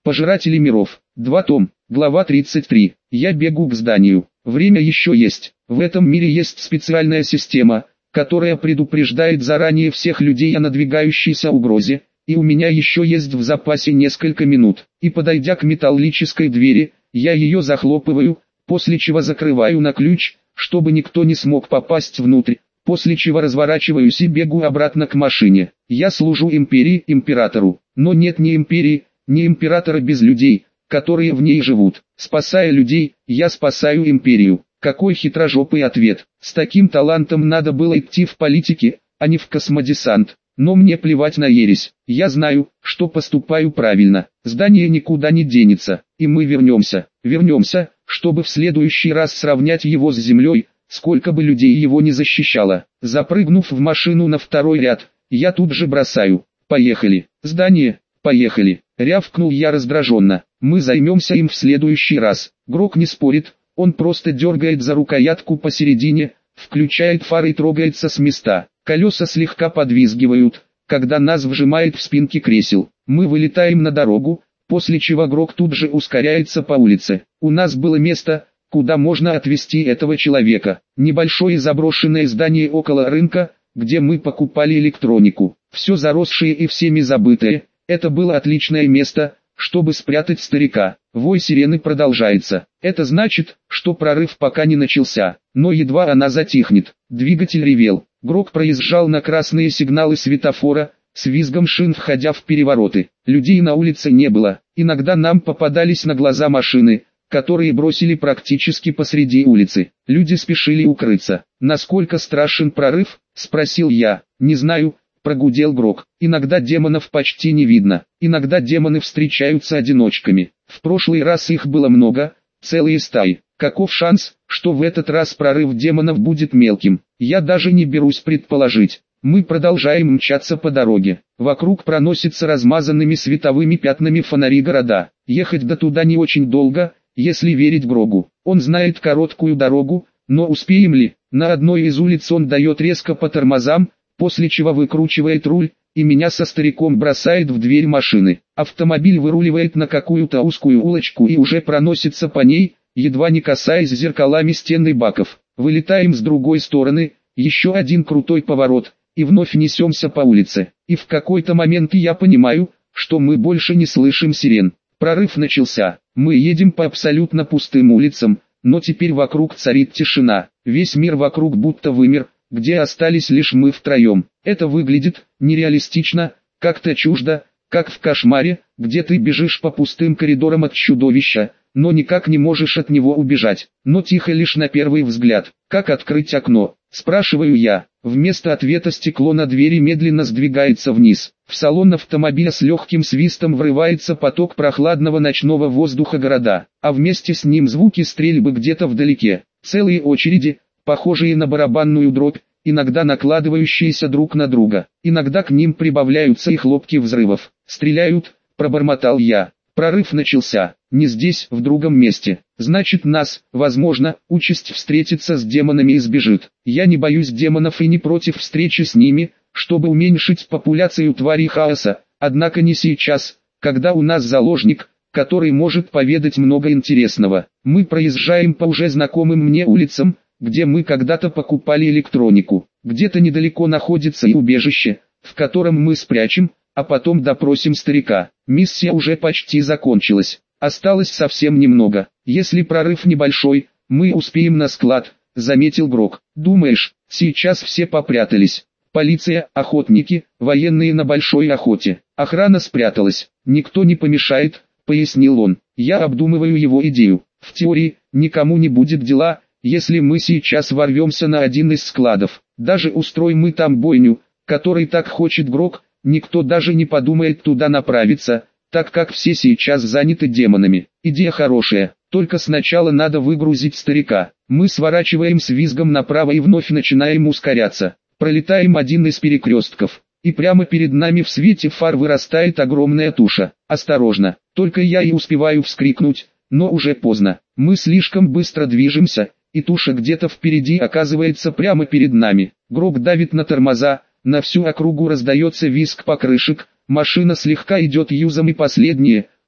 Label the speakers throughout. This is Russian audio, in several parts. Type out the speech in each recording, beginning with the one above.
Speaker 1: Пожиратели миров. 2 том. Глава 33. Я бегу к зданию. Время еще есть. В этом мире есть специальная система, которая предупреждает заранее всех людей о надвигающейся угрозе, и у меня еще есть в запасе несколько минут. И подойдя к металлической двери, я ее захлопываю, после чего закрываю на ключ, чтобы никто не смог попасть внутрь, после чего разворачиваюсь и бегу обратно к машине. Я служу империи, императору, но нет ни империи, ни императора без людей, которые в ней живут. Спасая людей, я спасаю империю. Какой хитрожопый ответ. С таким талантом надо было идти в политике, а не в космодесант. Но мне плевать на ересь. Я знаю, что поступаю правильно. Здание никуда не денется, и мы вернемся. Вернемся, чтобы в следующий раз сравнять его с землей, сколько бы людей его не защищало. Запрыгнув в машину на второй ряд, я тут же бросаю. Поехали. Здание, поехали. Рявкнул я раздраженно. Мы займемся им в следующий раз. Грок не спорит, он просто дергает за рукоятку посередине, включает фары и трогается с места. Колеса слегка подвизгивают, когда нас вжимает в спинки кресел. Мы вылетаем на дорогу, после чего Грок тут же ускоряется по улице. У нас было место, куда можно отвезти этого человека. Небольшое заброшенное здание около рынка, где мы покупали электронику. Все заросшее и всеми забытое. Это было отличное место, чтобы спрятать старика. Вой сирены продолжается. Это значит, что прорыв пока не начался. Но едва она затихнет, двигатель ревел. Грок проезжал на красные сигналы светофора, с визгом шин входя в перевороты. Людей на улице не было. Иногда нам попадались на глаза машины, которые бросили практически посреди улицы. Люди спешили укрыться. «Насколько страшен прорыв?» – спросил я. «Не знаю», – прогудел Грок. «Иногда демонов почти не видно. Иногда демоны встречаются одиночками. В прошлый раз их было много, целые стаи. Каков шанс, что в этот раз прорыв демонов будет мелким? Я даже не берусь предположить». Мы продолжаем мчаться по дороге. Вокруг проносятся размазанными световыми пятнами фонари города. Ехать до туда не очень долго, если верить Грогу. Он знает короткую дорогу, но успеем ли? На одной из улиц он дает резко по тормозам, после чего выкручивает руль, и меня со стариком бросает в дверь машины. Автомобиль выруливает на какую-то узкую улочку и уже проносится по ней, едва не касаясь зеркалами стен и баков. Вылетаем с другой стороны, еще один крутой поворот, и вновь несемся по улице. И в какой-то момент я понимаю, что мы больше не слышим сирен. Прорыв начался. Мы едем по абсолютно пустым улицам, но теперь вокруг царит тишина. Весь мир вокруг будто вымер, где остались лишь мы втроем. Это выглядит нереалистично, как-то чуждо, как в кошмаре, где ты бежишь по пустым коридорам от чудовища, но никак не можешь от него убежать. Но тихо лишь на первый взгляд. Как открыть окно? Спрашиваю я. Вместо ответа стекло на двери медленно сдвигается вниз. В салон автомобиля с легким свистом врывается поток прохладного ночного воздуха города, а вместе с ним звуки стрельбы где-то вдалеке. Целые очереди, похожие на барабанную дробь, иногда накладывающиеся друг на друга. Иногда к ним прибавляются и хлопки взрывов. «Стреляют», — пробормотал я. Прорыв начался. Не здесь, в другом месте. Значит, нас, возможно, участь встретиться с демонами избежит. Я не боюсь демонов и не против встречи с ними, чтобы уменьшить популяцию тварей хаоса, однако не сейчас, когда у нас заложник, который может поведать много интересного. Мы проезжаем по уже знакомым мне улицам, где мы когда-то покупали электронику. Где-то недалеко находится и убежище, в котором мы спрячем, а потом допросим старика. Миссия уже почти закончилась. Осталось совсем немного. Если прорыв небольшой, мы успеем на склад, заметил Грок. Думаешь, сейчас все попрятались? Полиция, охотники, военные на большой охоте. Охрана спряталась. Никто не помешает, пояснил он. Я обдумываю его идею. В теории, никому не будет дела, если мы сейчас ворвемся на один из складов. Даже устроим мы там бойню, которой так хочет Грок, никто даже не подумает туда направиться, так как все сейчас заняты демонами. Идея хорошая, только сначала надо выгрузить старика. Мы сворачиваем с визгом направо и вновь начинаем ускоряться. Пролетаем один из перекрестков, и прямо перед нами в свете фар вырастает огромная туша. Осторожно, только я и успеваю вскрикнуть, но уже поздно. Мы слишком быстро движемся, и туша где-то впереди оказывается прямо перед нами. Грок давит на тормоза, на всю округу раздается визг покрышек, машина слегка идет юзом и последнее,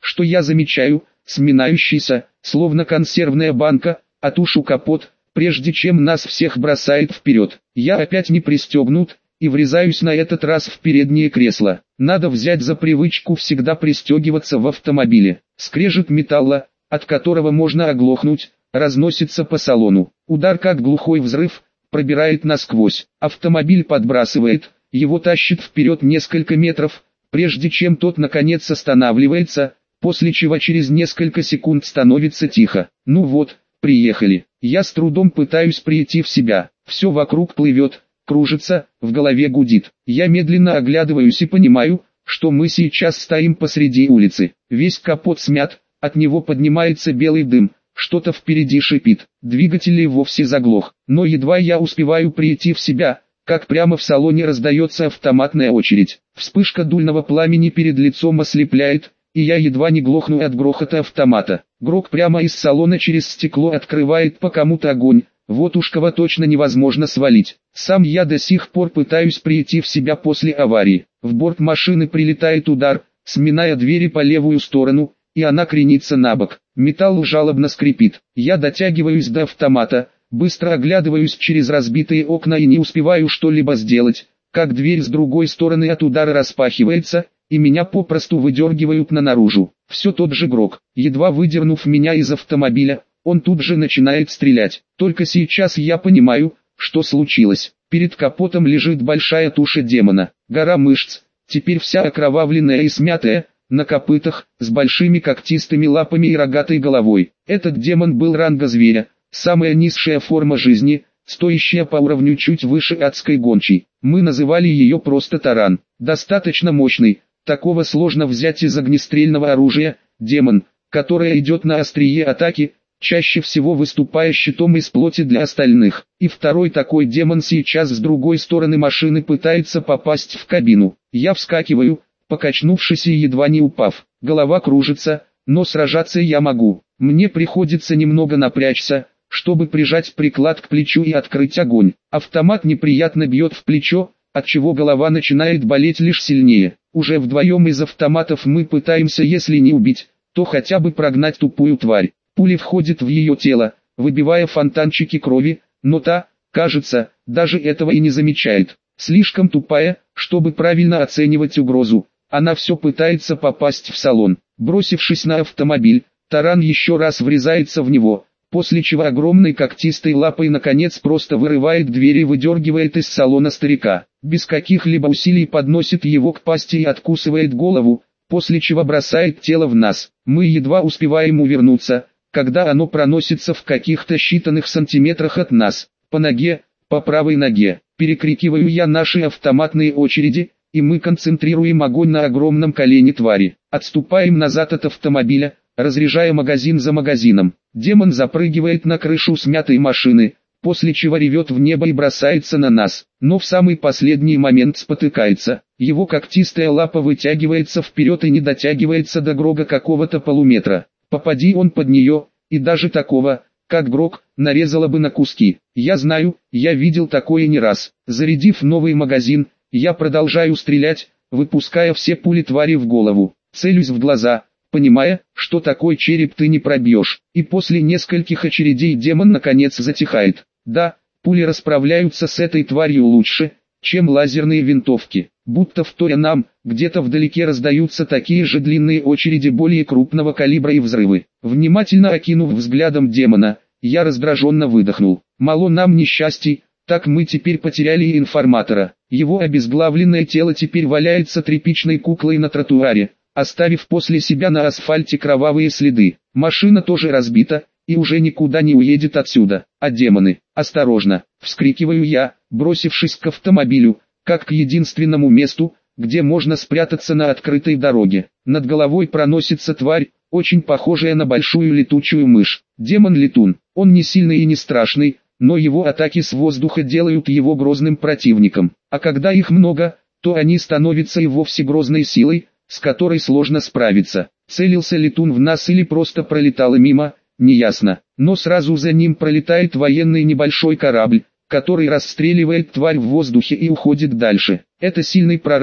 Speaker 1: что я замечаю, сминающийся, словно консервная банка, а тушу капот, прежде чем нас всех бросает вперед. Я опять не пристегнут, и врезаюсь на этот раз в переднее кресло. Надо взять за привычку всегда пристегиваться в автомобиле. Скрежет металла, от которого можно оглохнуть, разносится по салону. Удар как глухой взрыв, пробирает насквозь. Автомобиль подбрасывает, его тащит вперед несколько метров, прежде чем тот наконец останавливается, после чего через несколько секунд становится тихо. Ну вот, приехали. Я с трудом пытаюсь прийти в себя. Все вокруг плывет, кружится, в голове гудит. Я медленно оглядываюсь и понимаю, что мы сейчас стоим посреди улицы. Весь капот смят, от него поднимается белый дым, что-то впереди шипит. Двигатель и вовсе заглох. Но едва я успеваю прийти в себя, как прямо в салоне раздается автоматная очередь. Вспышка дульного пламени перед лицом ослепляет, и я едва не глохну от грохота автомата. Грок прямо из салона через стекло открывает по кому-то огонь. Вот уж кого точно невозможно свалить. Сам я до сих пор пытаюсь прийти в себя после аварии. В борт машины прилетает удар, сминая двери по левую сторону, и она кренится на бок. Металл жалобно скрипит. Я дотягиваюсь до автомата, быстро оглядываюсь через разбитые окна и не успеваю что-либо сделать, как дверь с другой стороны от удара распахивается, и меня попросту выдергивают наружу. Все тот же Грок. Едва выдернув меня из автомобиля, он тут же начинает стрелять. Только сейчас я понимаю, что случилось. Перед капотом лежит большая туша демона, гора мышц, теперь вся окровавленная и смятая, на копытах, с большими когтистыми лапами и рогатой головой. Этот демон был ранга зверя, самая низшая форма жизни, стоящая по уровню чуть выше адской гончей. Мы называли ее просто таран. Достаточно мощный, такого сложно взять из огнестрельного оружия, демон, которое идет на острие атаки, чаще всего выступая щитом из плоти для остальных. И второй такой демон сейчас с другой стороны машины пытается попасть в кабину. Я вскакиваю, покачнувшись и едва не упав. Голова кружится, но сражаться я могу. Мне приходится немного напрячься, чтобы прижать приклад к плечу и открыть огонь. Автомат неприятно бьет в плечо, отчего голова начинает болеть лишь сильнее. Уже вдвоем из автоматов мы пытаемся, если не убить, то хотя бы прогнать тупую тварь. Пули входят в ее тело, выбивая фонтанчики крови, но та, кажется, даже этого и не замечает. Слишком тупая, чтобы правильно оценивать угрозу. Она все пытается попасть в салон. Бросившись на автомобиль, таран еще раз врезается в него, после чего огромной когтистой лапой наконец просто вырывает дверь и выдергивает из салона старика. Без каких-либо усилий подносит его к пасти и откусывает голову, после чего бросает тело в нас. Мы едва успеваем увернуться, когда оно проносится в каких-то считанных сантиметрах от нас. По ноге, по правой ноге. Перекрикиваю я наши автоматные очереди, и мы концентрируем огонь на огромном колене твари. Отступаем назад от автомобиля, разряжая магазин за магазином. Демон запрыгивает на крышу смятой машины, после чего ревет в небо и бросается на нас. Но в самый последний момент спотыкается. Его когтистая лапа вытягивается вперед и не дотягивается до Грога какого-то полуметра. Попади он под нее, и даже такого, как Грог, нарезала бы на куски. Я знаю, я видел такое не раз. Зарядив новый магазин, я продолжаю стрелять, выпуская все пули твари в голову. Целюсь в глаза, понимая, что такой череп ты не пробьешь. И после нескольких очередей демон наконец затихает. Да, пули расправляются с этой тварью лучше, чем лазерные винтовки. Будто вторя нам, где-то вдалеке раздаются такие же длинные очереди более крупного калибра и взрывы. Внимательно окинув взглядом демона, я раздраженно выдохнул. Мало нам несчастий, так мы теперь потеряли и информатора. Его обезглавленное тело теперь валяется тряпичной куклой на тротуаре, оставив после себя на асфальте кровавые следы. Машина тоже разбита, и уже никуда не уедет отсюда. А демоны, осторожно, вскрикиваю я, бросившись к автомобилю, как к единственному месту, где можно спрятаться на открытой дороге. Над головой проносится тварь, очень похожая на большую летучую мышь. Демон-летун, он не сильный и не страшный, но его атаки с воздуха делают его грозным противником. А когда их много, то они становятся и вовсе грозной силой, с которой сложно справиться. Целился летун в нас или просто пролетал мимо, неясно. Но сразу за ним пролетает военный небольшой корабль, который расстреливает тварь в воздухе и уходит дальше. Это сильный прорыв,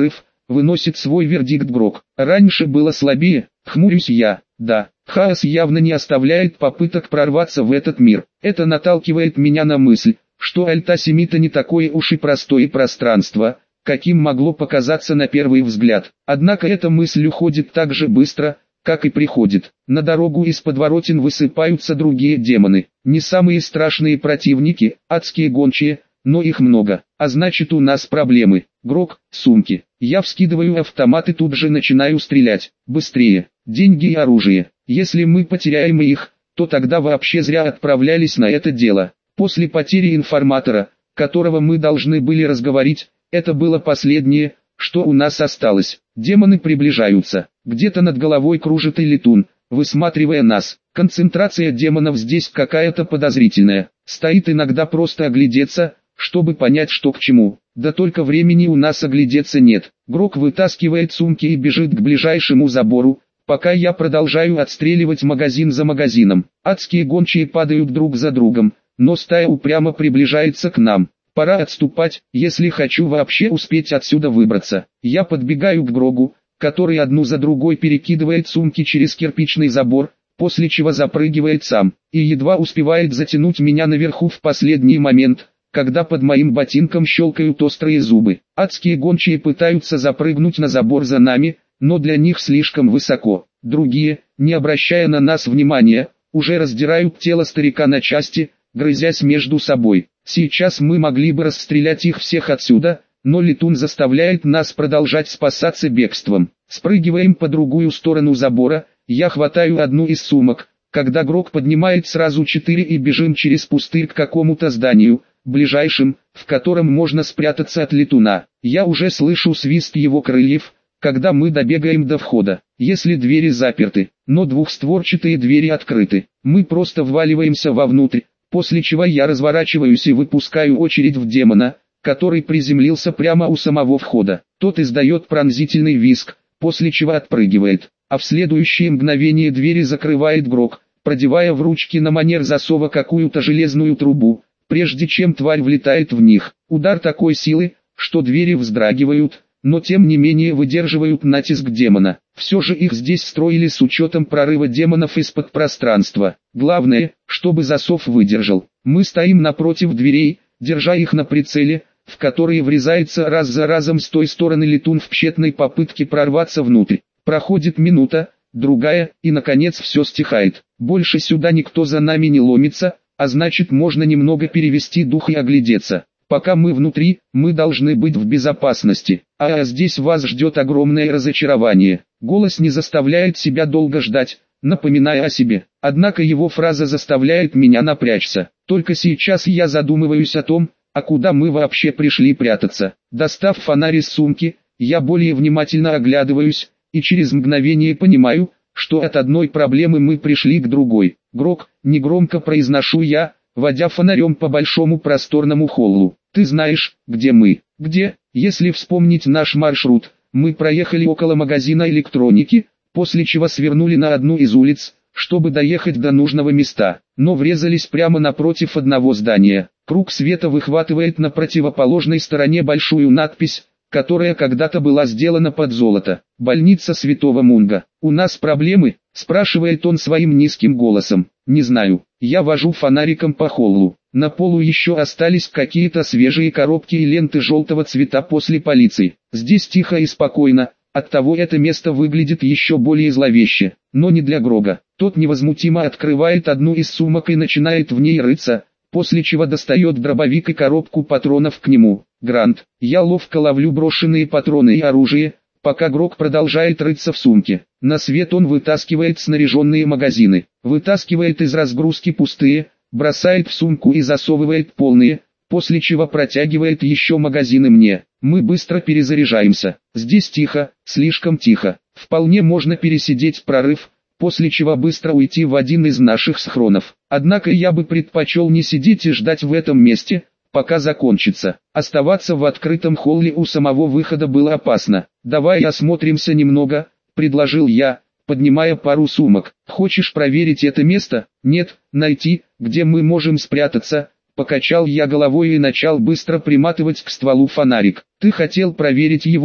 Speaker 1: выносит свой вердикт Грок. Раньше было слабее, хмурюсь я. Да, хаос явно не оставляет попыток прорваться в этот мир. Это наталкивает меня на мысль, что Альта-Семита не такое уж и простое пространство, каким могло показаться на первый взгляд. Однако эта мысль уходит так же быстро, как и приходит. На дорогу из подворотен высыпаются другие демоны. Не самые страшные противники, адские гончие, но их много. А значит, у нас проблемы. Грок, сумки. Я вскидываю автомат и тут же начинаю стрелять. Быстрее. Деньги и оружие. Если мы потеряем их, то тогда вообще зря отправлялись на это дело. После потери информатора, которого мы должны были разговорить, это было последнее, что у нас осталось. Демоны приближаются. Где-то над головой кружит и летун, высматривая нас. Концентрация демонов здесь какая-то подозрительная. Стоит иногда просто оглядеться, чтобы понять, что к чему. Да только времени у нас оглядеться нет. Грок вытаскивает сумки и бежит к ближайшему забору, пока я продолжаю отстреливать магазин за магазином. Адские гончие падают друг за другом, но стая упрямо приближается к нам. Пора отступать, если хочу вообще успеть отсюда выбраться. Я подбегаю к Грогу, который одну за другой перекидывает сумки через кирпичный забор, после чего запрыгивает сам, и едва успевает затянуть меня наверху в последний момент, когда под моим ботинком щелкают острые зубы. Адские гончие пытаются запрыгнуть на забор за нами, но для них слишком высоко. Другие, не обращая на нас внимания, уже раздирают тело старика на части, грызясь между собой. Сейчас мы могли бы расстрелять их всех отсюда, но летун заставляет нас продолжать спасаться бегством. Спрыгиваем по другую сторону забора, я хватаю одну из сумок, когда Грок поднимает сразу 4 и бежим через пустырь к какому-то зданию, ближайшим, в котором можно спрятаться от летуна. Я уже слышу свист его крыльев, когда мы добегаем до входа. Если двери заперты, но двухстворчатые двери открыты, мы просто вваливаемся вовнутрь, после чего я разворачиваюсь и выпускаю очередь в демона, который приземлился прямо у самого входа. Тот издает пронзительный визг, после чего отпрыгивает, а в следующее мгновение двери закрывает Грок, продевая в ручки на манер засова какую-то железную трубу, прежде чем тварь влетает в них. Удар такой силы, что двери вздрагивают, но тем не менее выдерживают натиск демона. Все же их здесь строили с учетом прорыва демонов из-под пространства. Главное, чтобы засов выдержал. Мы стоим напротив дверей, держа их на прицеле, в которые врезается раз за разом с той стороны летун в тщетной попытке прорваться внутрь. Проходит минута, другая, и наконец все стихает. Больше сюда никто за нами не ломится, а значит можно немного перевести дух и оглядеться. Пока мы внутри, мы должны быть в безопасности, а здесь вас ждет огромное разочарование. Голос не заставляет себя долго ждать, напоминая о себе. Однако его фраза заставляет меня напрячься. Только сейчас я задумываюсь о том, а куда мы вообще пришли прятаться. Достав фонарь из сумки, я более внимательно оглядываюсь, и через мгновение понимаю, что от одной проблемы мы пришли к другой. Грок, негромко произношу я, водя фонарем по большому просторному холлу. Ты знаешь, где мы? Где? Если вспомнить наш маршрут, мы проехали около магазина электроники, после чего свернули на одну из улиц, чтобы доехать до нужного места, но врезались прямо напротив одного здания. Круг света выхватывает на противоположной стороне большую надпись, которая когда-то была сделана под золото. «Больница Святого Мунга». «У нас проблемы?» – спрашивает он своим низким голосом. «Не знаю». Я вожу фонариком по холлу. На полу еще остались какие-то свежие коробки и ленты желтого цвета после полиции. Здесь тихо и спокойно, оттого это место выглядит еще более зловеще. Но не для Грога. Тот невозмутимо открывает одну из сумок и начинает в ней рыться, после чего достает дробовик и коробку патронов к нему. Грант. Я ловко ловлю брошенные патроны и оружие, пока Грог продолжает рыться в сумке. На свет он вытаскивает снаряженные магазины, вытаскивает из разгрузки пустые, бросает в сумку и засовывает полные, после чего протягивает еще магазины мне. Мы быстро перезаряжаемся. Здесь тихо, слишком тихо. Вполне можно пересидеть прорыв, после чего быстро уйти в один из наших схронов. Однако я бы предпочел не сидеть и ждать в этом месте, пока закончится. Оставаться в открытом холле у самого выхода было опасно. «Давай осмотримся немного», — предложил я, поднимая пару сумок. «Хочешь проверить это место?» «Нет, найти, где мы можем спрятаться», — покачал я головой и начал быстро приматывать к стволу фонарик. «Ты хотел проверить его,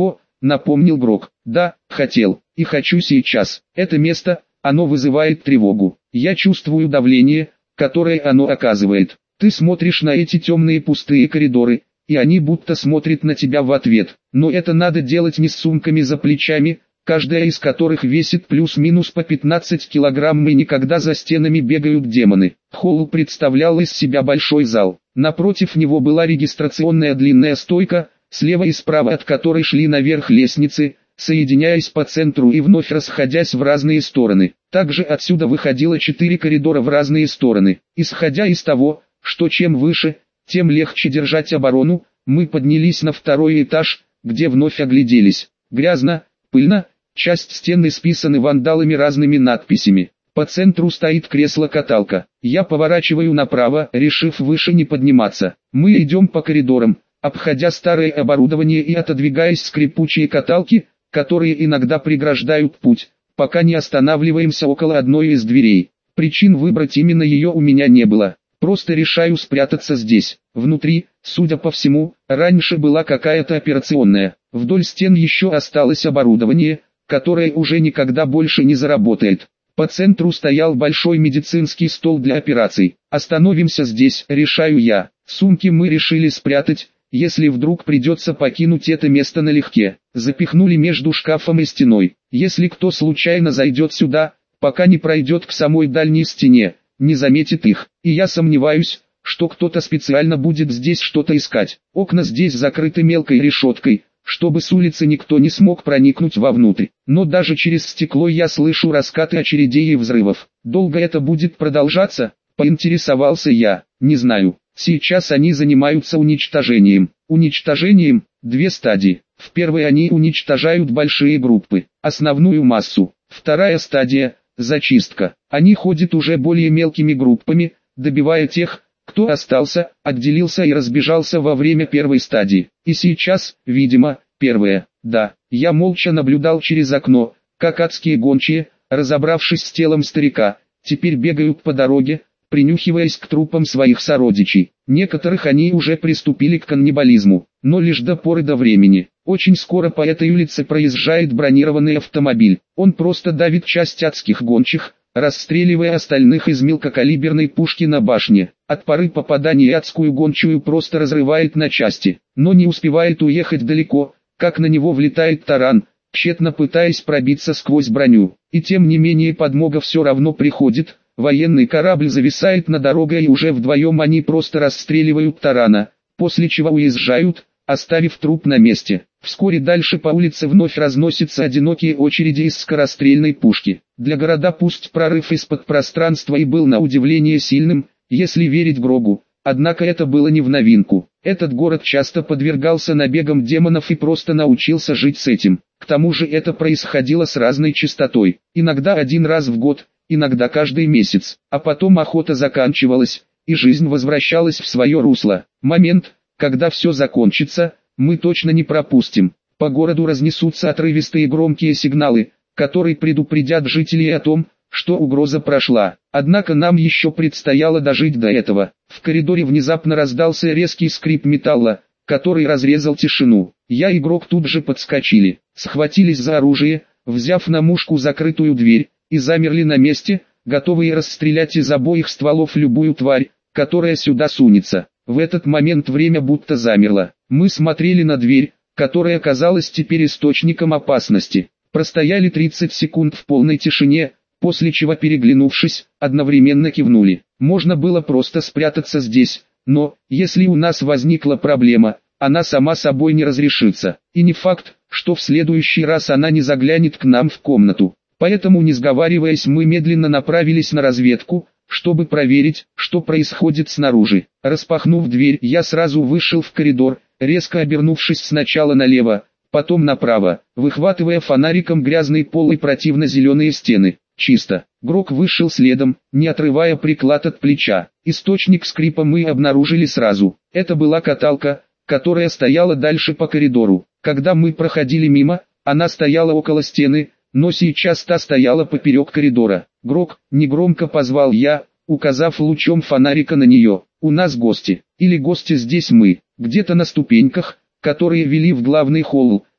Speaker 1: напомнил Грок. Да, хотел, и хочу сейчас. Это место, оно вызывает тревогу. Я чувствую давление, которое оно оказывает. Ты смотришь на эти темные пустые коридоры, и они будто смотрят на тебя в ответ. Но это надо делать не с сумками за плечами, каждая из которых весит плюс-минус по 15 килограмм, и никогда за стенами бегают демоны. Холл представлял из себя большой зал. Напротив него была регистрационная длинная стойка, слева и справа от которой шли наверх лестницы, соединяясь по центру и вновь расходясь в разные стороны. Также отсюда выходило 4 коридора в разные стороны. Исходя из того, что чем выше, тем легче держать оборону, мы поднялись на второй этаж, где вновь огляделись. Грязно, пыльно, часть стен исписаны вандалами разными надписями. По центру стоит кресло-каталка. Я поворачиваю направо, решив выше не подниматься. Мы идем по коридорам, обходя старое оборудование и отодвигаясь скрипучие каталки, которые иногда преграждают путь, пока не останавливаемся около одной из дверей. Причин выбрать именно ее у меня не было. Просто решаю спрятаться здесь. Внутри, судя по всему, раньше была какая-то операционная. Вдоль стен еще осталось оборудование, которое уже никогда больше не заработает. По центру стоял большой медицинский стол для операций. Остановимся здесь, решаю я. Сумки мы решили спрятать, если вдруг придется покинуть это место налегке. Запихнули между шкафом и стеной. Если кто случайно зайдет сюда, пока не пройдет к самой дальней стене, не заметит их. И я сомневаюсь, что кто-то специально будет здесь что-то искать. Окна здесь закрыты мелкой решеткой, чтобы с улицы никто не смог проникнуть вовнутрь. Но даже через стекло я слышу раскаты очередей и взрывов. Долго это будет продолжаться? Поинтересовался я. Не знаю. Сейчас они занимаются уничтожением. Уничтожением – 2 стадии. В первой они уничтожают большие группы, основную массу. Вторая стадия – зачистка. Они ходят уже более мелкими группами, добивая тех, кто остался, отделился и разбежался во время первой стадии. И сейчас, видимо, первая. Да, я молча наблюдал через окно, как адские гончие, разобравшись с телом старика, теперь бегают по дороге, принюхиваясь к трупам своих сородичей. Некоторых они уже приступили к каннибализму, но лишь до поры до времени. Очень скоро по этой улице проезжает бронированный автомобиль. Он просто давит часть адских гончих, расстреливая остальных из мелкокалиберной пушки на башне. От поры попадания адскую гончую просто разрывает на части, но не успевает уехать далеко, как на него влетает таран, тщетно пытаясь пробиться сквозь броню. И тем не менее подмога все равно приходит. Военный корабль зависает на дороге, и уже вдвоем они просто расстреливают тарана, после чего уезжают, оставив труп на месте. Вскоре дальше по улице вновь разносятся одинокие очереди из скорострельной пушки. Для города пусть прорыв из-под пространства и был на удивление сильным, если верить Грогу, однако это было не в новинку. Этот город часто подвергался набегам демонов и просто научился жить с этим. К тому же это происходило с разной частотой, иногда 1 раз в год, иногда каждый месяц, а потом охота заканчивалась, и жизнь возвращалась в свое русло. Момент, когда все закончится, мы точно не пропустим. По городу разнесутся отрывистые громкие сигналы, которые предупредят жителей о том, что угроза прошла. Однако нам еще предстояло дожить до этого. В коридоре внезапно раздался резкий скрип металла, который разрезал тишину. Я и Грок тут же подскочили, схватились за оружие, взяв на мушку закрытую дверь, и замерли на месте, готовые расстрелять из обоих стволов любую тварь, которая сюда сунется. В этот момент время будто замерло. Мы смотрели на дверь, которая казалась теперь источником опасности. Простояли 30 секунд в полной тишине, после чего, переглянувшись, одновременно кивнули. Можно было просто спрятаться здесь, но, если у нас возникла проблема, она сама собой не разрешится. И не факт, что в следующий раз она не заглянет к нам в комнату. Поэтому, не сговариваясь, мы медленно направились на разведку, чтобы проверить, что происходит снаружи. Распахнув дверь, я сразу вышел в коридор, резко обернувшись сначала налево, потом направо, выхватывая фонариком грязный пол и противно-зеленые стены. Чисто. Грок вышел следом, не отрывая приклад от плеча. Источник скрипа мы обнаружили сразу. Это была каталка, которая стояла дальше по коридору. Когда мы проходили мимо, она стояла около стены, но сейчас та стояла поперек коридора. «Грок», негромко позвал я, указав лучом фонарика на нее. «У нас гости. Или гости здесь мы». Где-то на ступеньках, которые вели в главный холл,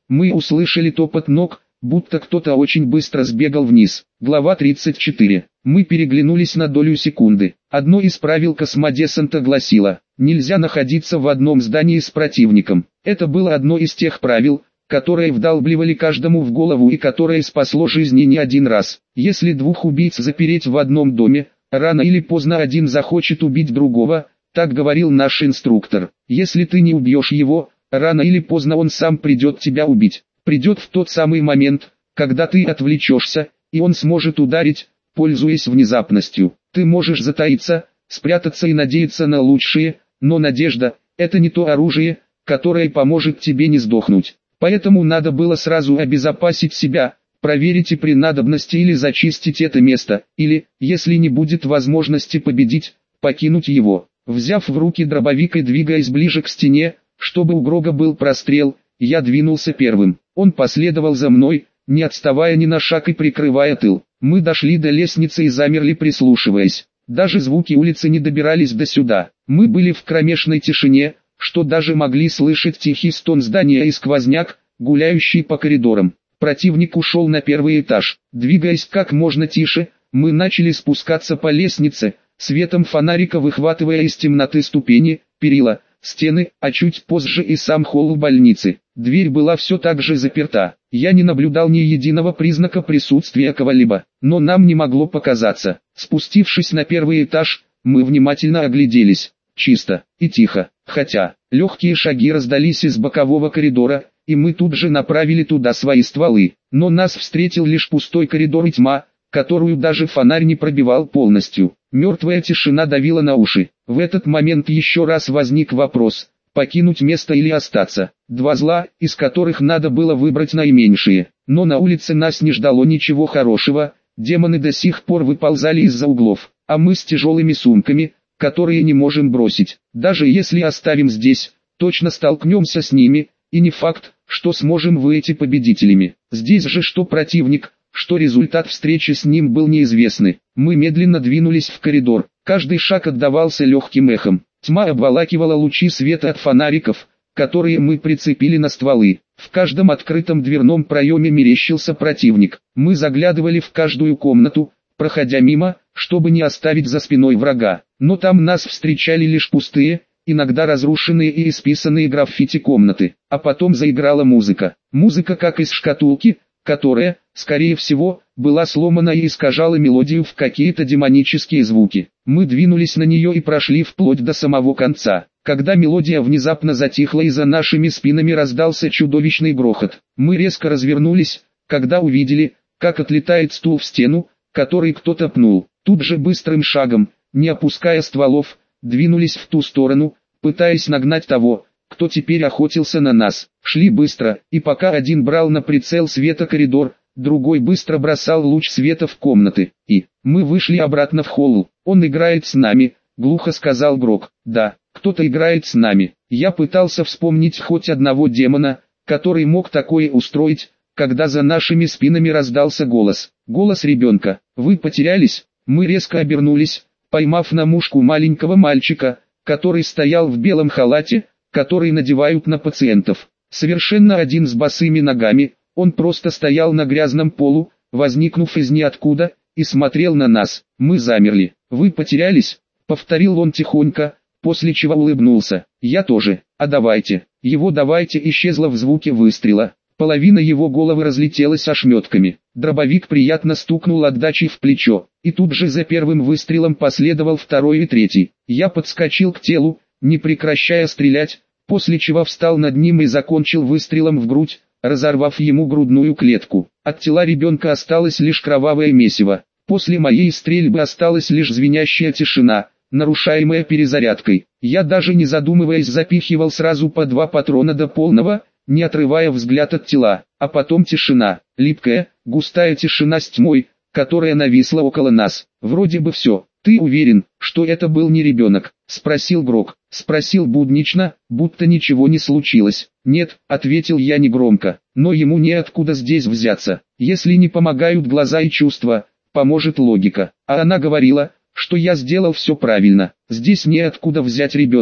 Speaker 1: Мы услышали топот ног, будто кто-то очень быстро сбегал вниз. Глава 34. Мы переглянулись на долю секунды. Одно из правил космодесанта гласило: нельзя находиться в одном здании с противником. Это было одно из тех правил, которые вдалбливали каждому в голову и которое спасло жизни не один раз. Если двух убийц запереть в одном доме, рано или поздно один захочет убить другого, так говорил наш инструктор. Если ты не убьешь его, рано или поздно он сам придет тебя убить. Придет в тот самый момент, когда ты отвлечешься, и он сможет ударить, пользуясь внезапностью. Ты можешь затаиться, спрятаться и надеяться на лучшее, но надежда – это не то оружие, которое поможет тебе не сдохнуть. Поэтому надо было сразу обезопасить себя, проверить и при надобности или зачистить это место, или, если не будет возможности победить, покинуть его. Взяв в руки дробовик и двигаясь ближе к стене, чтобы у Грога был прострел, я двинулся первым. Он последовал за мной, не отставая ни на шаг и прикрывая тыл. Мы дошли до лестницы и замерли, прислушиваясь. Даже звуки улицы не добирались до сюда. Мы были в кромешной тишине, что даже могли слышать тихий стон здания и сквозняк, гуляющий по коридорам. Противник ушел на первый этаж. Двигаясь как можно тише, мы начали спускаться по лестнице, светом фонарика выхватывая из темноты ступени, перила, стены, а чуть позже и сам холл больницы. Дверь была все так же заперта. Я не наблюдал ни единого признака присутствия кого-либо, но нам не могло показаться. Спустившись на первый этаж, мы внимательно огляделись. Чисто и тихо, хотя легкие шаги раздались из бокового коридора, и мы тут же направили туда свои стволы. Но нас встретил лишь пустой коридор и тьма, которую даже фонарь не пробивал полностью. Мертвая тишина давила на уши. В этот момент еще раз возник вопрос: покинуть место или остаться. Два зла, из которых надо было выбрать наименьшее. Но на улице нас не ждало ничего хорошего, демоны до сих пор выползали из-за углов, а мы с тяжелыми сумками, которые не можем бросить. Даже если оставим здесь, точно столкнемся с ними, и не факт, что сможем выйти победителями. Здесь же что противник, что результат встречи с ним был неизвестны. Мы медленно двинулись в коридор, каждый шаг отдавался легким эхом. Тьма обволакивала лучи света от фонариков, которые мы прицепили на стволы. В каждом открытом дверном проеме мерещился противник. Мы заглядывали в каждую комнату, проходя мимо, чтобы не оставить за спиной врага. Но там нас встречали лишь пустые, иногда разрушенные и исписанные граффити комнаты. А потом заиграла музыка. Музыка как из шкатулки, которая, скорее всего, была сломана и искажала мелодию в какие-то демонические звуки. Мы двинулись на нее и прошли вплоть до самого конца. Когда мелодия внезапно затихла и за нашими спинами раздался чудовищный грохот, мы резко развернулись, когда увидели, как отлетает стул в стену, который кто-то пнул. Тут же быстрым шагом, не опуская стволов, двинулись в ту сторону, пытаясь нагнать того, кто теперь охотился на нас. Шли быстро, и пока один брал на прицел света коридор, другой быстро бросал луч света в комнаты. И мы вышли обратно в холл. «Он играет с нами», — глухо сказал Грог. «Да, кто-то играет с нами». Я пытался вспомнить хоть одного демона, который мог такое устроить, когда за нашими спинами раздался голос. Голос ребенка. «Вы потерялись?» Мы резко обернулись, поймав на мушку маленького мальчика, который стоял в белом халате, который надевают на пациентов. Совершенно один с босыми ногами, он просто стоял на грязном полу, возникнув из ниоткуда, и смотрел на нас. Мы замерли. «Вы потерялись?» — повторил он тихонько, после чего улыбнулся. «Я тоже. А давайте». Его «давайте» исчезло в звуке выстрела. Половина его головы разлетелась ошметками. Дробовик приятно стукнул отдачей в плечо, и тут же за первым выстрелом последовал второй и третий. Я подскочил к телу, не прекращая стрелять, после чего встал над ним и закончил выстрелом в грудь, разорвав ему грудную клетку. От тела ребенка осталось лишь кровавое месиво. После моей стрельбы осталась лишь звенящая тишина, нарушаемая перезарядкой. Я даже не задумываясь запихивал сразу по 2 патрона до полного, не отрывая взгляд от тела. А потом тишина, липкая, густая тишина с тьмой, которая нависла около нас. Вроде бы все. «Ты уверен, что это был не ребенок?» — спросил Грог. Спросил буднично, будто ничего не случилось. «Нет», — ответил я негромко, — «но ему неоткуда здесь взяться. Если не помогают глаза и чувства, поможет логика». А она говорила, что я сделал все правильно. Здесь неоткуда взять ребенку.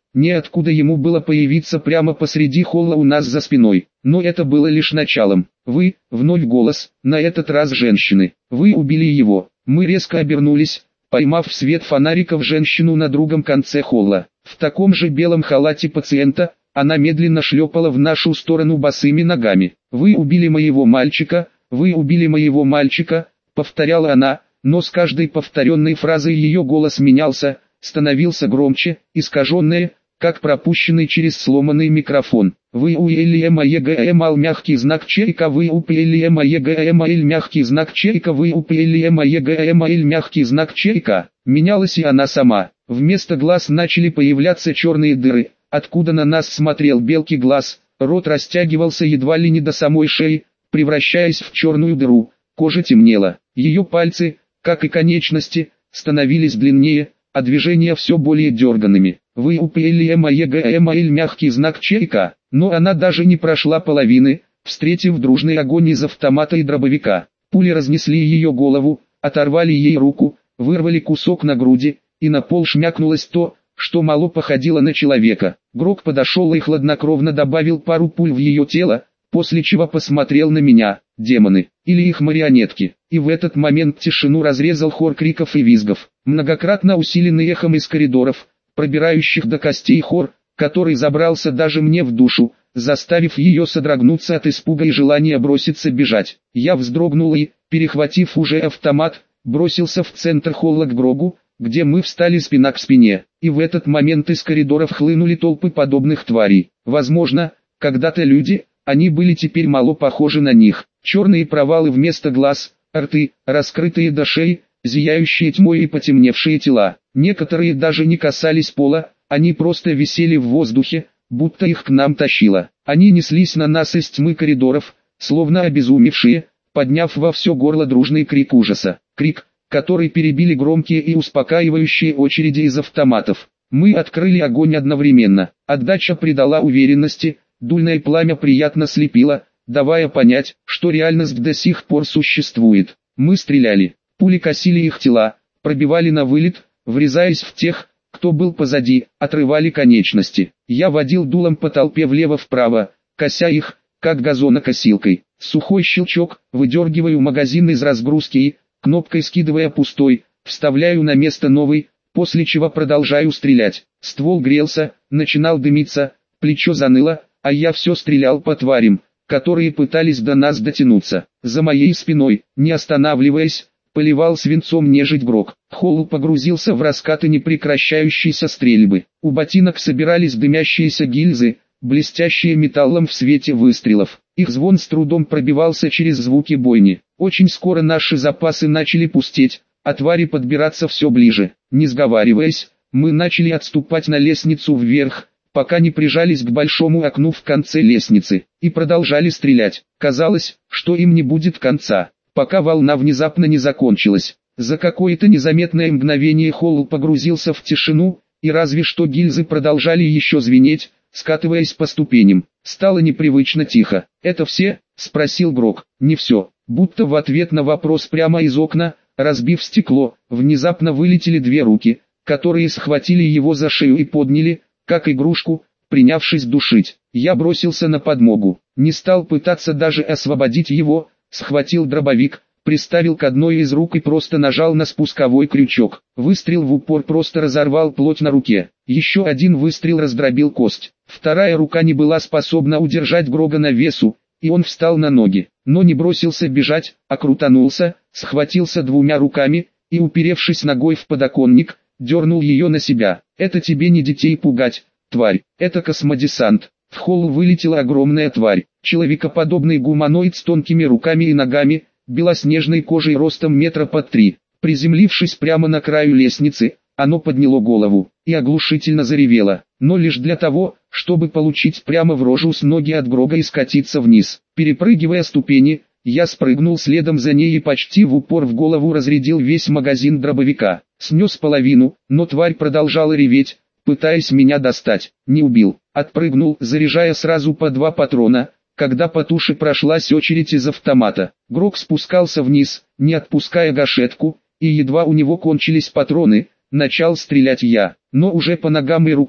Speaker 1: Неоткуда ему было появиться прямо посреди холла у нас за спиной. Но это было лишь началом. Вы, вновь голос, на этот раз женщины. Вы убили его. Мы резко обернулись, поймав в свет фонариков женщину на другом конце холла. В таком же белом халате пациента, она медленно шлепала в нашу сторону босыми ногами. «Вы убили моего мальчика, вы убили моего мальчика», повторяла она, но с каждой повторенной фразой ее голос менялся, становился громче, искаженный, как пропущенный через сломанный микрофон. «Вы УЛМАЕГМАЛ мягкий знак чайка, вы УПЛМАЕГМАЛ мягкий знак чайка, вы УПЛМАЕГМАЛ мягкий знак чайка». Менялась и она сама. Вместо глаз начали появляться черные дыры, откуда на нас смотрел белкий глаз, рот растягивался едва ли не до самой шеи, превращаясь в черную дыру, кожа темнела, ее пальцы, как и конечности, становились длиннее, а движения все более дерганными. «Вы УПЛМАЕГМАЛ мягкий знак чайка», но она даже не прошла половины, встретив дружный огонь из автомата и дробовика. Пули разнесли ее голову, оторвали ей руку, вырвали кусок на груди, и на пол шмякнулось то, что мало походило на человека. Грок подошел и хладнокровно добавил пару пуль в ее тело, после чего посмотрел на меня. Демоны, или их марионетки. И в этот момент тишину разрезал хор криков и визгов, многократно усиленный эхом из коридоров, пробирающих до костей хор, который забрался даже мне в душу, заставив ее содрогнуться от испуга и желания броситься бежать. Я вздрогнул и, перехватив уже автомат, бросился в центр холла к Грогу, где мы встали спина к спине, и в этот момент из коридоров хлынули толпы подобных тварей. Возможно, когда-то люди, они были теперь мало похожи на них. Черные провалы вместо глаз, рты, раскрытые до шеи, зияющие тьмой и потемневшие тела. Некоторые даже не касались пола, они просто висели в воздухе, будто их к нам тащило. Они неслись на нас из тьмы коридоров, словно обезумевшие, подняв во все горло дружный крик ужаса. Крик, который перебили громкие и успокаивающие очереди из автоматов. Мы открыли огонь одновременно. Отдача придала уверенности, дульное пламя приятно слепило, давая понять, что реальность до сих пор существует. Мы стреляли, пули косили их тела, пробивали на вылет, врезаясь в тех, кто был позади, отрывали конечности. Я водил дулом по толпе влево-вправо, кося их, как газонокосилкой. Сухой щелчок, выдергиваю магазин из разгрузки и, кнопкой скидывая пустой, вставляю на место новый, после чего продолжаю стрелять. Ствол грелся, начинал дымиться, плечо заныло, а я все стрелял по тварям, которые пытались до нас дотянуться. За моей спиной, не останавливаясь, поливал свинцом нежить Грок. Холл погрузился в раскаты непрекращающейся стрельбы. У ботинок собирались дымящиеся гильзы, блестящие металлом в свете выстрелов. Их звон с трудом пробивался через звуки бойни. Очень скоро наши запасы начали пустеть, а твари подбираться все ближе. Не сговариваясь, мы начали отступать на лестницу вверх, пока не прижались к большому окну в конце лестницы, и продолжали стрелять. Казалось, что им не будет конца, пока волна внезапно не закончилась. За какое-то незаметное мгновение холл погрузился в тишину, и разве что гильзы продолжали еще звенеть, скатываясь по ступеням. Стало непривычно тихо. «Это все?» — спросил Грок. «Не все». Будто в ответ на вопрос прямо из окна, разбив стекло, внезапно вылетели две руки, которые схватили его за шею и подняли, как игрушку, принявшись душить. Я бросился на подмогу, не стал пытаться даже освободить его, схватил дробовик, приставил к одной из рук и просто нажал на спусковой крючок. Выстрел в упор просто разорвал плоть на руке. Еще один выстрел раздробил кость. Вторая рука не была способна удержать Грога на весу, и он встал на ноги, но не бросился бежать, а крутанулся, схватился двумя руками, и уперевшись ногой в подоконник, дернул ее на себя. «Это тебе не детей пугать, тварь, это космодесант». В холл вылетела огромная тварь, человекоподобный гуманоид с тонкими руками и ногами, белоснежной кожей ростом метра под 3. Приземлившись прямо на краю лестницы, оно подняло голову и оглушительно заревело, но лишь для того, чтобы получить прямо в рожу с ноги от Грога и скатиться вниз. Перепрыгивая ступени, я спрыгнул следом за ней и почти в упор в голову разрядил весь магазин дробовика. Снес половину, но тварь продолжала реветь, пытаясь меня достать. Не убил, отпрыгнул, заряжая сразу по 2 патрона, когда по туше прошлась очередь из автомата. Грог спускался вниз, не отпуская гашетку, и едва у него кончились патроны, начал стрелять я, но уже по ногам и рукам,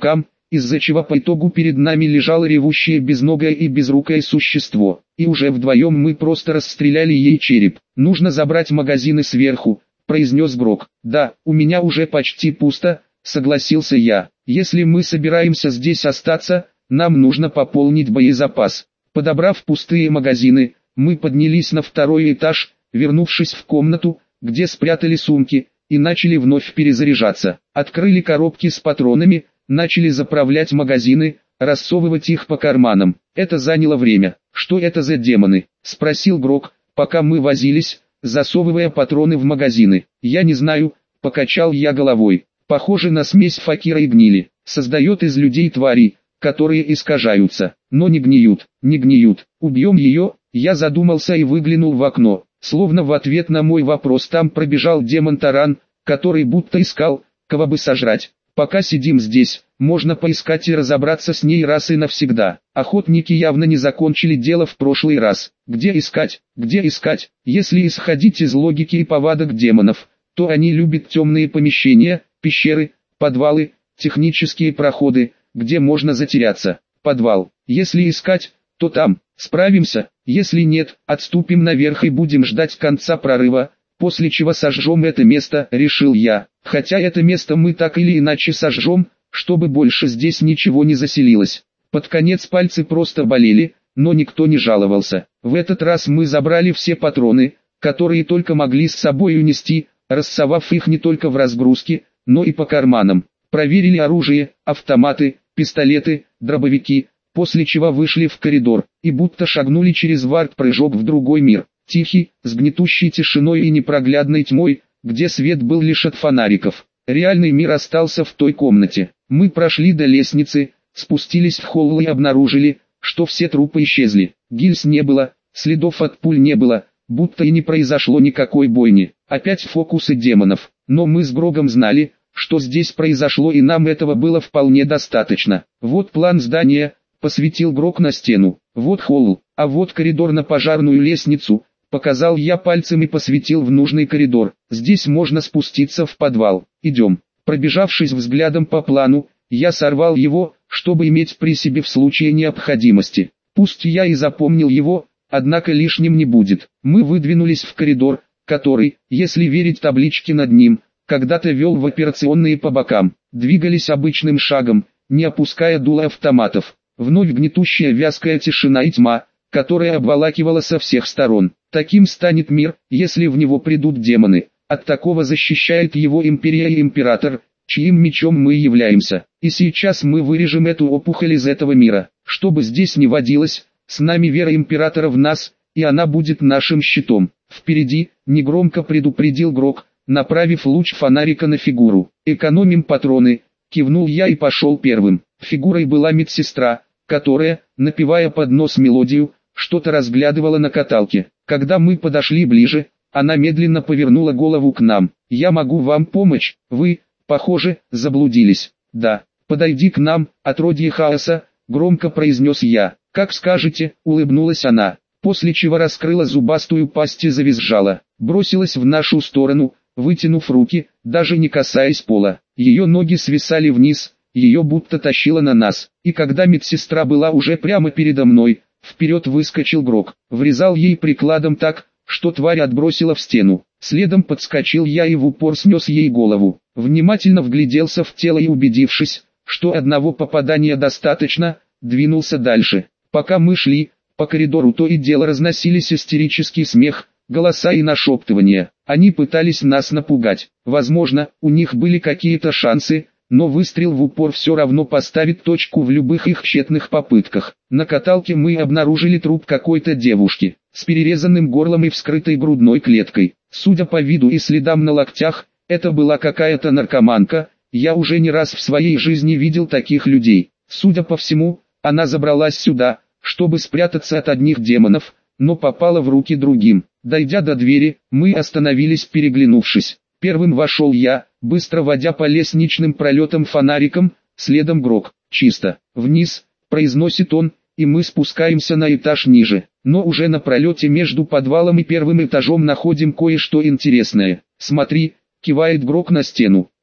Speaker 1: из-за чего по итогу перед нами лежало ревущее безногое и безрукое существо, и уже вдвоем мы просто расстреляли ей череп. «Нужно забрать магазины сверху», — произнес Грок. «Да, у меня уже почти пусто», — согласился я. «Если мы собираемся здесь остаться, нам нужно пополнить боезапас». Подобрав пустые магазины, мы поднялись на второй этаж, вернувшись в комнату, где спрятали сумки, и начали вновь перезаряжаться. Открыли коробки с патронами, начали заправлять магазины, рассовывать их по карманам. Это заняло время. «Что это за демоны?» — спросил Грок, пока мы возились, засовывая патроны в магазины. «Я не знаю», — покачал я головой. «Похоже на смесь факира и гнили. Создает из людей твари, которые искажаются, но не гниют, не гниют. Убьем ее». Я задумался и выглянул в окно. Словно в ответ на мой вопрос там пробежал демон-таран, который будто искал, кого бы сожрать. «Пока сидим здесь, можно поискать и разобраться с ней раз и навсегда». Охотники явно не закончили дело в прошлый раз. Где искать? Где искать? Если исходить из логики и повадок демонов, то они любят темные помещения, пещеры, подвалы, технические проходы, где можно затеряться. Подвал. Если искать, то там. Справимся. Если нет, отступим наверх и будем ждать конца прорыва, после чего сожжем это место, решил я. Хотя это место мы так или иначе сожжем, чтобы больше здесь ничего не заселилось. Под конец пальцы просто болели, но никто не жаловался. В этот раз мы забрали все патроны, которые только могли с собой унести, рассовав их не только в разгрузке, но и по карманам. Проверили оружие, автоматы, пистолеты, дробовики, после чего вышли в коридор, и будто шагнули через варп-прыжок в другой мир. Тихий, с гнетущей тишиной и непроглядной тьмой, где свет был лишь от фонариков. Реальный мир остался в той комнате. Мы прошли до лестницы, спустились в холл и обнаружили, что все трупы исчезли. Гильз не было, следов от пуль не было, будто и не произошло никакой бойни. Опять фокусы демонов. Но мы с Грогом знали, что здесь произошло, и нам этого было вполне достаточно. Вот план здания, посветил Грог на стену. Вот холл, а вот коридор на пожарную лестницу. Показал я пальцем и посветил в нужный коридор. Здесь можно спуститься в подвал. Идем. Пробежавшись взглядом по плану, я сорвал его, чтобы иметь при себе в случае необходимости. Пусть я и запомнил его, однако лишним не будет. Мы выдвинулись в коридор, который, если верить табличке над ним, когда-то вел в операционные по бокам. Двигались обычным шагом, не опуская дула автоматов. Вновь гнетущая вязкая тишина и тьма, которая обволакивала со всех сторон. Таким станет мир, если в него придут демоны. От такого защищает его империя и император, чьим мечом мы являемся. И сейчас мы вырежем эту опухоль из этого мира. Что бы здесь ни водилось, с нами вера императора в нас, и она будет нашим щитом. Впереди, негромко предупредил Грог, направив луч фонарика на фигуру. «Экономим патроны», кивнул я и пошел первым. Фигурой была медсестра, которая, напевая под нос мелодию, что-то разглядывала на каталке. Когда мы подошли ближе, она медленно повернула голову к нам. «Я могу вам помочь, вы, похоже, заблудились». «Да, подойди к нам, отродье хаоса», громко произнес я. «Как скажете», улыбнулась она, после чего раскрыла зубастую пасть и завизжала. Бросилась в нашу сторону, вытянув руки, даже не касаясь пола. Ее ноги свисали вниз, ее будто тащило на нас. И когда медсестра была уже прямо передо мной, вперед выскочил Грог, врезал ей прикладом так, что тварь отбросила в стену. Следом подскочил я и в упор снес ей голову. Внимательно вгляделся в тело и, убедившись, что одного попадания достаточно, двинулся дальше. Пока мы шли, по коридору то и дело разносились истерический смех, голоса и нашептывания. Они пытались нас напугать. Возможно, у них были какие-то шансы, но выстрел в упор все равно поставит точку в любых их тщетных попытках. На каталке мы обнаружили труп какой-то девушки, с перерезанным горлом и вскрытой грудной клеткой. Судя по виду и следам на локтях, это была какая-то наркоманка. Я уже не раз в своей жизни видел таких людей. Судя по всему, она забралась сюда, чтобы спрятаться от одних демонов, но попала в руки другим. Дойдя до двери, мы остановились, переглянувшись. Первым вошел я, быстро водя по лестничным пролетам фонариком, следом Грог. «Чисто. Вниз», произносит он, и мы спускаемся на этаж ниже. Но уже на пролете между подвалом и первым этажом находим кое-что интересное. «Смотри», кивает Грог на стену.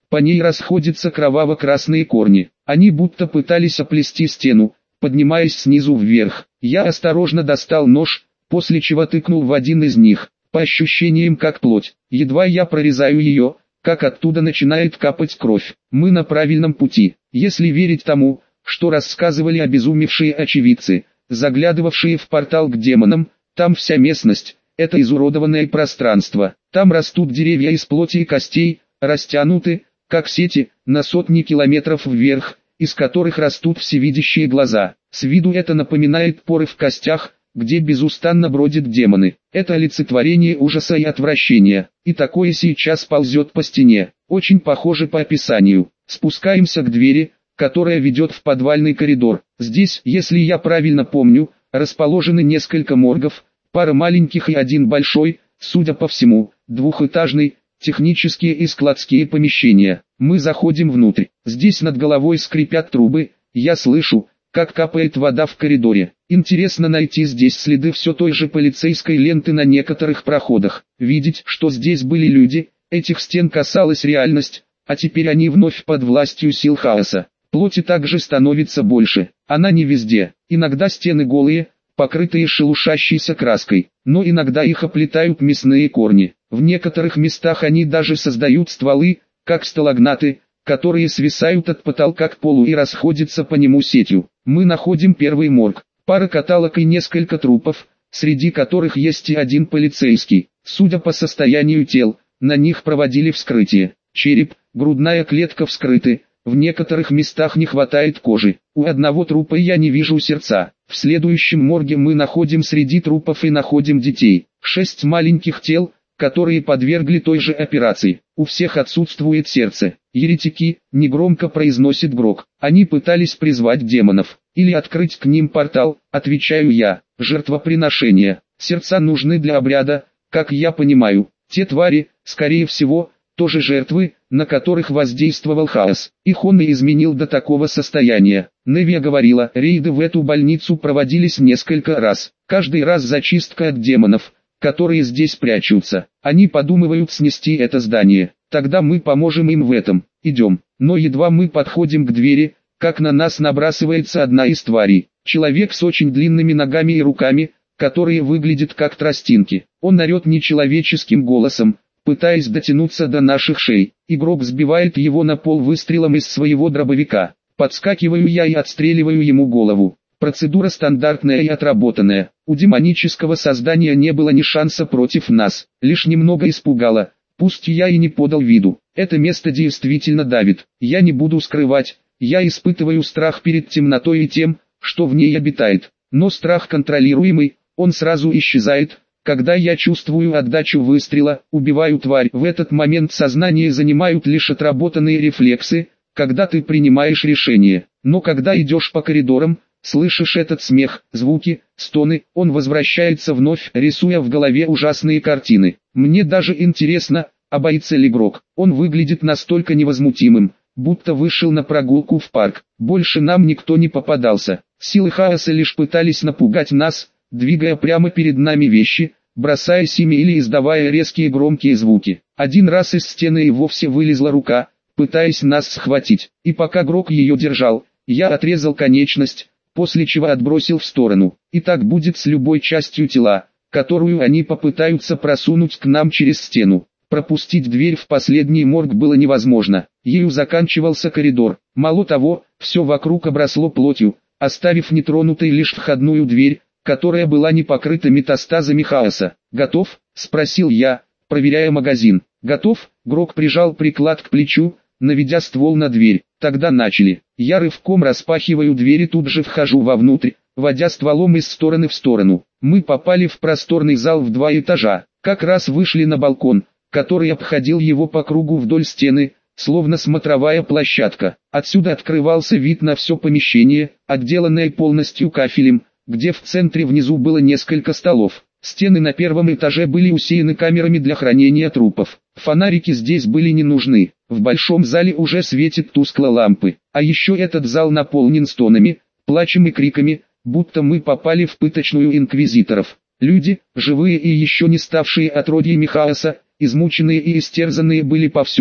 Speaker 1: По ней расходятся кроваво-красные корни. Они будто пытались оплести стену, поднимаясь снизу вверх. Я осторожно достал нож, после чего тыкнул в один из них. По ощущениям как плоть. Едва я прорезаю ее, как оттуда начинает капать кровь. Мы на правильном пути, если верить тому, что рассказывали обезумевшие очевидцы, заглядывавшие в портал к демонам. Там вся местность – это изуродованное пространство. Там растут деревья из плоти и костей, растянуты, как сети, на сотни километров вверх, из которых растут всевидящие глаза. С виду это напоминает поры в костях, где безустанно бродят демоны. Это олицетворение ужаса и отвращения, и такое сейчас ползет по стене, очень похоже по описанию. Спускаемся к двери, которая ведет в подвальный коридор. Здесь, если я правильно помню, расположены несколько моргов, пара маленьких и один большой, судя по всему, двухэтажный, технические и складские помещения. Мы заходим внутрь. Здесь над головой скрипят трубы, я слышу, как капает вода в коридоре. Интересно найти здесь следы все той же полицейской ленты на некоторых проходах. Видеть, что здесь были люди, этих стен касалась реальность, а теперь они вновь под властью сил хаоса. Плоти также становится больше, она не везде. Иногда стены голые, покрытые шелушащейся краской, но иногда их оплетают мясные корни. В некоторых местах они даже создают стволы, как сталагнаты, которые свисают от потолка к полу и расходятся по нему сетью. Мы находим первый морг, пара каталог и несколько трупов, среди которых есть и один полицейский. Судя по состоянию тел, на них проводили вскрытие. Череп, грудная клетка вскрыты, в некоторых местах не хватает кожи. У одного трупа я не вижу сердца. В следующем морге мы находим среди трупов и находим детей. 6 маленьких тел, которые подвергли той же операции. У всех отсутствует сердце. Еретики, негромко произносит Грок. Они пытались призвать демонов, или открыть к ним портал, отвечаю я. Жертвоприношения. Сердца нужны для обряда, как я понимаю. Те твари, скорее всего, тоже жертвы, на которых воздействовал хаос. Их он и изменил до такого состояния. Невия говорила, рейды в эту больницу проводились несколько раз. Каждый раз зачистка от демонов, которые здесь прячутся. Они подумывают снести это здание. Тогда мы поможем им в этом. Идем. Но едва мы подходим к двери, как на нас набрасывается одна из тварей. Человек с очень длинными ногами и руками, которые выглядят как тростинки. Он орет нечеловеческим голосом, пытаясь дотянуться до наших шей. Игрок сбивает его на пол выстрелом из своего дробовика. Подскакиваю я и отстреливаю ему голову. Процедура стандартная и отработанная. У демонического создания не было ни шанса против нас. Лишь немного испугало. Пусть я и не подал виду. Это место действительно давит. Я не буду скрывать. Я испытываю страх перед темнотой и тем, что в ней обитает. Но страх контролируемый, он сразу исчезает. Когда я чувствую отдачу выстрела, убиваю тварь. В этот момент сознание занимают лишь отработанные рефлексы, когда ты принимаешь решение. Но когда идешь по коридорам, слышишь этот смех, звуки, стоны, он возвращается вновь, рисуя в голове ужасные картины. Мне даже интересно, а боится ли Грок. Он выглядит настолько невозмутимым, будто вышел на прогулку в парк. Больше нам никто не попадался. Силы хаоса лишь пытались напугать нас, двигая прямо перед нами вещи, бросаясь ими или издавая резкие громкие звуки. Один раз из стены и вовсе вылезла рука, пытаясь нас схватить, и пока Грок ее держал, я отрезал конечность, после чего отбросил в сторону. И так будет с любой частью тела, которую они попытаются просунуть к нам через стену. Пропустить дверь в последний морг было невозможно, ею заканчивался коридор. Мало того, все вокруг обросло плотью, оставив нетронутой лишь входную дверь, которая была не покрыта метастазами хаоса. «Готов?» – спросил я, проверяя магазин. «Готов?» – Грок прижал приклад к плечу, наведя ствол на дверь. Тогда начали. Я рывком распахиваю дверь и тут же вхожу вовнутрь, водя стволом из стороны в сторону. Мы попали в просторный зал в 2 этажа. Как раз вышли на балкон, который обходил его по кругу вдоль стены, словно смотровая площадка. Отсюда открывался вид на все помещение, отделанное полностью кафелем, где в центре внизу было несколько столов. Стены на первом этаже были усеяны камерами для хранения трупов. Фонарики здесь были не нужны. В большом зале уже светят тускло лампы. А еще этот зал наполнен стонами, плачем и криками, будто мы попали в пыточную инквизиторов. Люди, живые и еще не ставшие отродьями хаоса, измученные и истерзанные были повсюду,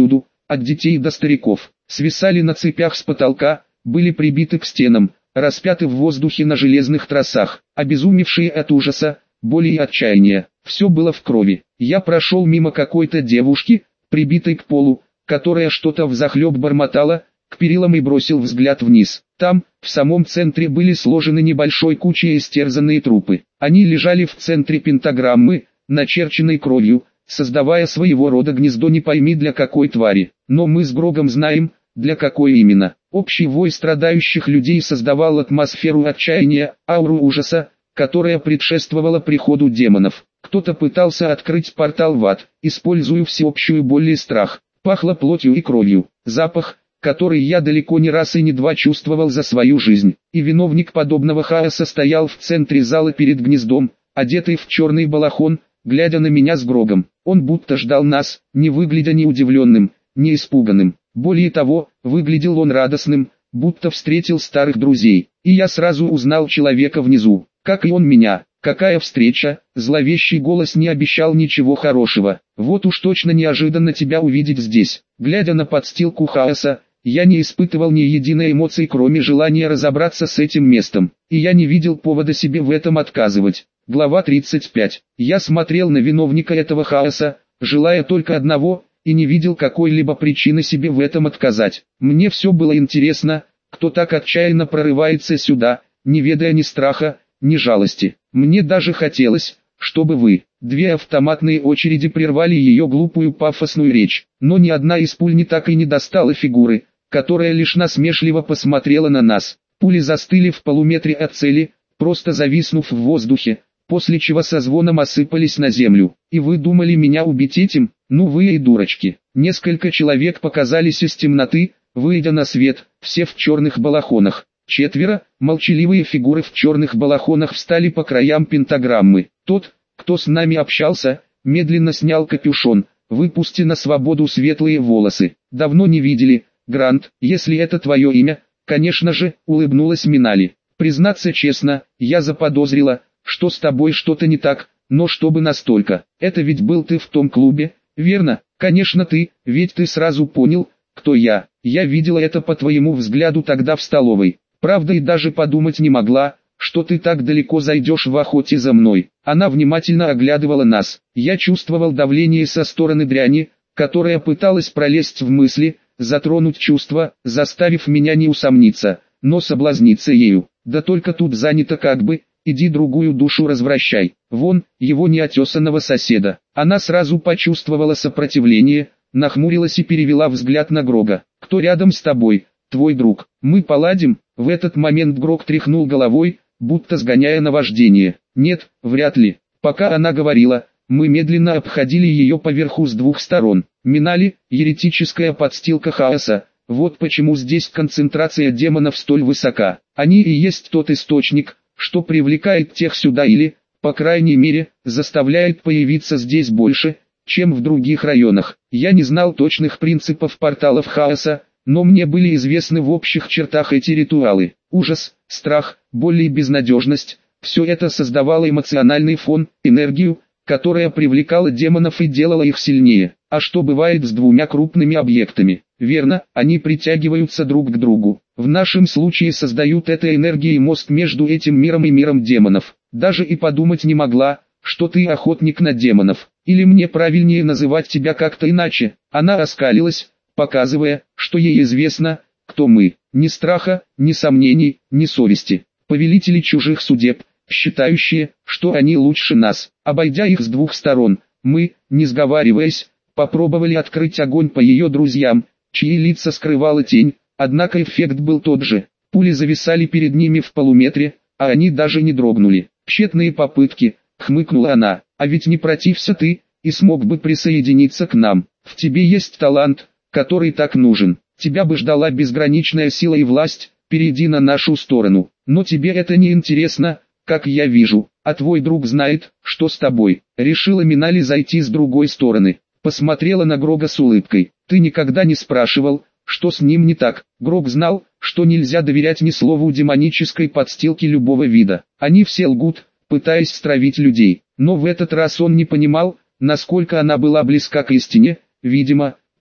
Speaker 1: от детей до стариков, свисали на цепях с потолка, были прибиты к стенам, распяты в воздухе на железных тросах, обезумевшие от ужаса, боли и отчаяния. Все было в крови. Я прошел мимо какой-то девушки, прибитой к полу, которая что-то взахлеб бормотала, к перилам и бросил взгляд вниз. Там, в самом центре были сложены небольшой кучей истерзанные трупы. Они лежали в центре пентаграммы, начерченной кровью, создавая своего рода гнездо не пойми для какой твари. Но мы с Грогом знаем, для какой именно. Общий вой страдающих людей создавал атмосферу отчаяния, ауру ужаса, которая предшествовала приходу демонов. Кто-то пытался открыть портал в ад, используя всеобщую боль и страх. Пахло плотью и кровью. Запах, который я далеко не раз и не два чувствовал за свою жизнь. И виновник подобного хаоса стоял в центре зала перед гнездом, одетый в черный балахон, глядя на меня с Грогом. Он будто ждал нас, не выглядя ни удивленным, ни испуганным. Более того, выглядел он радостным, будто встретил старых друзей. И я сразу узнал человека внизу, как и он меня. Какая встреча, зловещий голос не обещал ничего хорошего. Вот уж точно неожиданно тебя увидеть здесь. Глядя на подстилку хаоса, я не испытывал ни единой эмоции, кроме желания разобраться с этим местом. И я не видел повода себе в этом отказывать. Глава 35. Я смотрел на виновника этого хаоса, желая только одного, и не видел какой-либо причины себе в этом отказать. Мне все было интересно, кто так отчаянно прорывается сюда, не ведая ни страха, ни жалости. Мне даже хотелось, чтобы вы. Две автоматные очереди прервали ее глупую пафосную речь, но ни одна из пуль не так и не достала фигуры, которая лишь насмешливо посмотрела на нас. Пули застыли в полуметре от цели, просто зависнув в воздухе, после чего со звоном осыпались на землю. И вы думали меня убить этим? Ну вы и дурочки. Несколько человек показались из темноты, выйдя на свет, все в черных балахонах. Четверо, молчаливые фигуры в черных балахонах, встали по краям пентаграммы. Тот, кто с нами общался, медленно снял капюшон, выпустив на свободу светлые волосы. Давно не видели, Грант, если это твое имя, конечно же, улыбнулась Минали. Признаться честно, я заподозрила, что с тобой что-то не так, но чтобы настолько. Это ведь был ты в том клубе, верно? Конечно ты, ведь ты сразу понял, кто я. Я видела это по твоему взгляду тогда в столовой. Правда, и даже подумать не могла, что ты так далеко зайдешь в охоте за мной. Она внимательно оглядывала нас. Я чувствовал давление со стороны дряни, которая пыталась пролезть в мысли, затронуть чувства, заставив меня не усомниться, но соблазниться ею. Да только тут занято как бы, иди другую душу развращай. Вон, его неотесанного соседа. Она сразу почувствовала сопротивление, нахмурилась и перевела взгляд на Грога. Кто рядом с тобой? Твой друг. Мы поладим? В этот момент Грог тряхнул головой, будто сгоняя наваждение. Нет, вряд ли. Пока она говорила, мы медленно обходили ее поверху с двух сторон. Минали, еретическая подстилка хаоса. Вот почему здесь концентрация демонов столь высока. Они и есть тот источник, что привлекает тех сюда или, по крайней мере, заставляет появиться здесь больше, чем в других районах. Я не знал точных принципов порталов хаоса, но мне были известны в общих чертах эти ритуалы. Ужас, страх, боль и безнадежность – все это создавало эмоциональный фон, энергию, которая привлекала демонов и делала их сильнее. А что бывает с двумя крупными объектами? Верно, они притягиваются друг к другу. В нашем случае создают этой энергией мост между этим миром и миром демонов. Даже и подумать не могла, что ты охотник на демонов. Или мне правильнее называть тебя как-то иначе. Она оскалилась, показывая, что ей известно, кто мы. Ни страха, ни сомнений, ни совести. Повелители чужих судеб, считающие, что они лучше нас. Обойдя их с двух сторон, мы, не сговариваясь, попробовали открыть огонь по ее друзьям, чьи лица скрывала тень, однако эффект был тот же. Пули зависали перед ними в полуметре, а они даже не дрогнули. Тщетные попытки, хмыкнула она, а ведь не протився ты, и смог бы присоединиться к нам. В тебе есть талант, который так нужен. Тебя бы ждала безграничная сила и власть, перейди на нашу сторону. Но тебе это не интересно, как я вижу, а твой друг знает, что с тобой. Решила Минали зайти с другой стороны. Посмотрела на Грога с улыбкой. Ты никогда не спрашивал, что с ним не так. Грог знал, что нельзя доверять ни слову демонической подстилки любого вида. Они все лгут, пытаясь стравить людей. Но в этот раз он не понимал, насколько она была близка к истине. Видимо,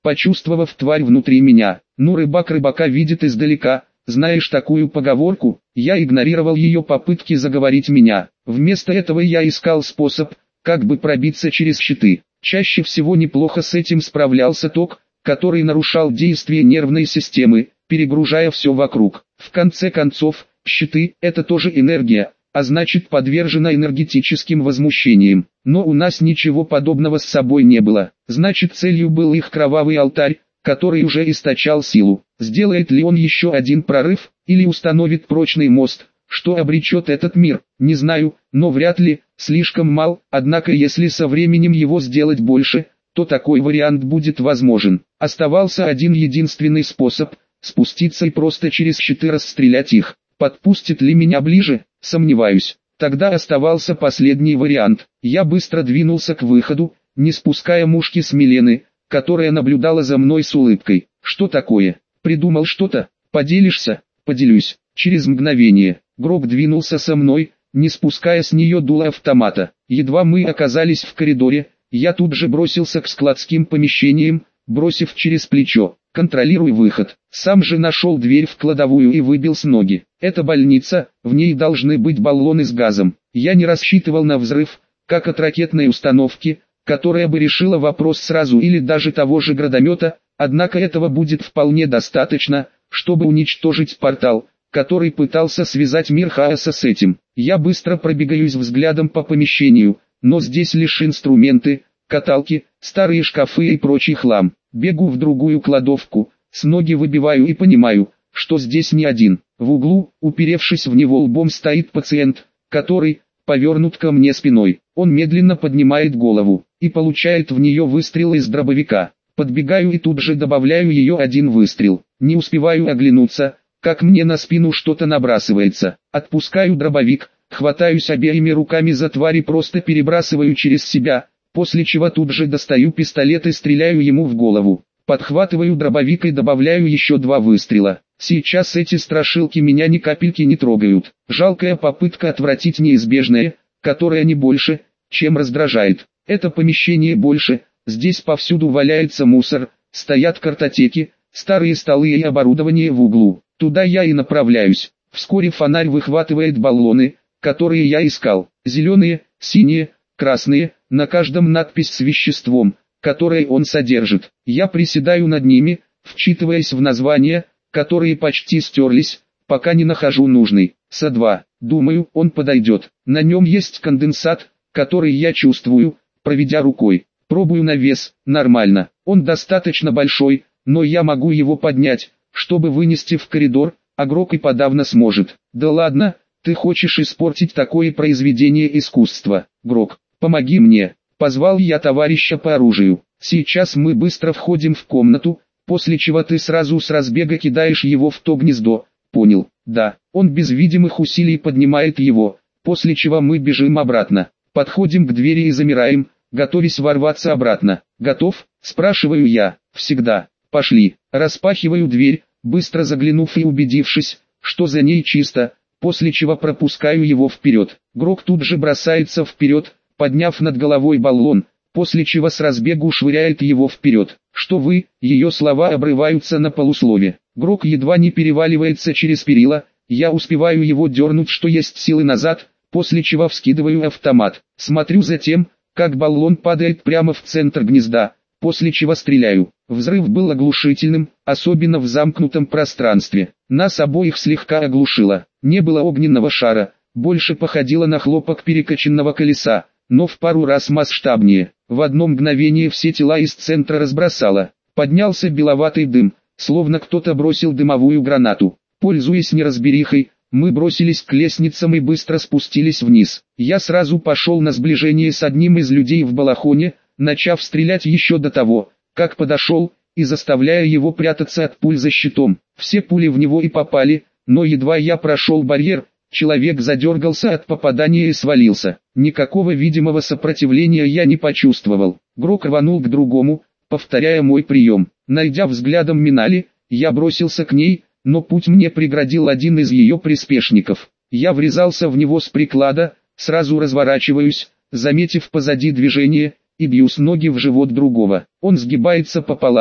Speaker 1: почувствовав тварь внутри меня. Ну, рыбак рыбака видит издалека. Знаешь такую поговорку? Я игнорировал ее попытки заговорить меня. Вместо этого я искал способ, как бы пробиться через щиты. Чаще всего неплохо с этим справлялся ток, который нарушал действие нервной системы, перегружая все вокруг. В конце концов, щиты – это тоже энергия, а значит подвержена энергетическим возмущениям. Но у нас ничего подобного с собой не было. Значит, целью был их кровавый алтарь, который уже источал силу. Сделает ли он еще один прорыв, или установит прочный мост, что обречет этот мир, не знаю, но вряд ли, слишком мал, однако если со временем его сделать больше, то такой вариант будет возможен. Оставался один единственный способ – спуститься и просто через щиты расстрелять их. Подпустит ли меня ближе? Сомневаюсь. Тогда оставался последний вариант. Я быстро двинулся к выходу, не спуская мушки с Милены, которая наблюдала за мной с улыбкой. Что такое? Придумал что-то? Поделишься? Поделюсь. Через мгновение Грок двинулся со мной, не спуская с нее дула автомата. Едва мы оказались в коридоре, я тут же бросился к складским помещениям, бросив через плечо: контролируй выход. Сам же нашел дверь в кладовую и выбил с ноги. Это больница, в ней должны быть баллоны с газом. Я не рассчитывал на взрыв, как от ракетной установки, которая бы решила вопрос сразу, или даже того же градомета, однако этого будет вполне достаточно, чтобы уничтожить портал, который пытался связать мир хаоса с этим. Я быстро пробегаюсь взглядом по помещению, но здесь лишь инструменты, каталки, старые шкафы и прочий хлам. Бегу в другую кладовку, с ноги выбиваю и понимаю, что здесь не один. В углу, уперевшись в него лбом, стоит пациент, который повернут ко мне спиной. Он медленно поднимает голову и получает в нее выстрел из дробовика. Подбегаю и тут же добавляю ее один выстрел. Не успеваю оглянуться, как мне на спину что-то набрасывается. Отпускаю дробовик, хватаюсь обеими руками за тварь и просто перебрасываю через себя, после чего тут же достаю пистолет и стреляю ему в голову. Подхватываю дробовик и добавляю еще 2 выстрела. Сейчас эти страшилки меня ни капельки не трогают. Жалкая попытка отвратить неизбежное, которое не больше, чем раздражает. Это помещение больше, здесь повсюду валяется мусор, стоят картотеки, старые столы и оборудование в углу. Туда я и направляюсь. Вскоре фонарь выхватывает баллоны, которые я искал. Зеленые, синие, красные, на каждом надпись с веществом, которое он содержит. Я приседаю над ними, вчитываясь в названия, которые почти стерлись, пока не нахожу нужный. С2. Думаю, он подойдет. На нем есть конденсат, который я чувствую, проведя рукой. Пробую на вес, нормально. Он достаточно большой, но я могу его поднять, чтобы вынести в коридор, а Грок и подавно сможет. Да ладно, ты хочешь испортить такое произведение искусства. Грок, помоги мне. Позвал я товарища по оружию. Сейчас мы быстро входим в комнату, после чего ты сразу с разбега кидаешь его в то гнездо. Понял? Да. Он без видимых усилий поднимает его, после чего мы бежим обратно. Подходим к двери и замираем, готовясь ворваться обратно. Готов? Спрашиваю я. Всегда. Пошли. Распахиваю дверь, быстро заглянув и убедившись, что за ней чисто, после чего пропускаю его вперед. Грок тут же бросается вперед, подняв над головой баллон, после чего с разбегу швыряет его вперед. Что вы? Ее слова обрываются на полуслове. Грок едва не переваливается через перила, я успеваю его дернуть что есть силы назад, после чего вскидываю автомат. Смотрю за тем, как баллон падает прямо в центр гнезда, после чего стреляю. Взрыв был оглушительным, особенно в замкнутом пространстве. Нас обоих слегка оглушило. Не было огненного шара, больше походило на хлопок перекоченного колеса, но в пару раз масштабнее. В одно мгновение все тела из центра разбросало. Поднялся беловатый дым, словно кто-то бросил дымовую гранату. Пользуясь неразберихой, мы бросились к лестницам и быстро спустились вниз. Я сразу пошел на сближение с одним из людей в балахоне, начав стрелять еще до того, как подошел, и заставляя его прятаться от пуль за щитом. Все пули в него и попали, но едва я прошел барьер, человек задергался от попадания и свалился. Никакого видимого сопротивления я не почувствовал. Грок рванул к другому, повторяя мой прием. Найдя взглядом Минали, я бросился к ней, но путь мне преградил один из ее приспешников. Я врезался в него с приклада, сразу разворачиваюсь, заметив позади движение, и бью с ноги в живот другого. Он сгибается пополам,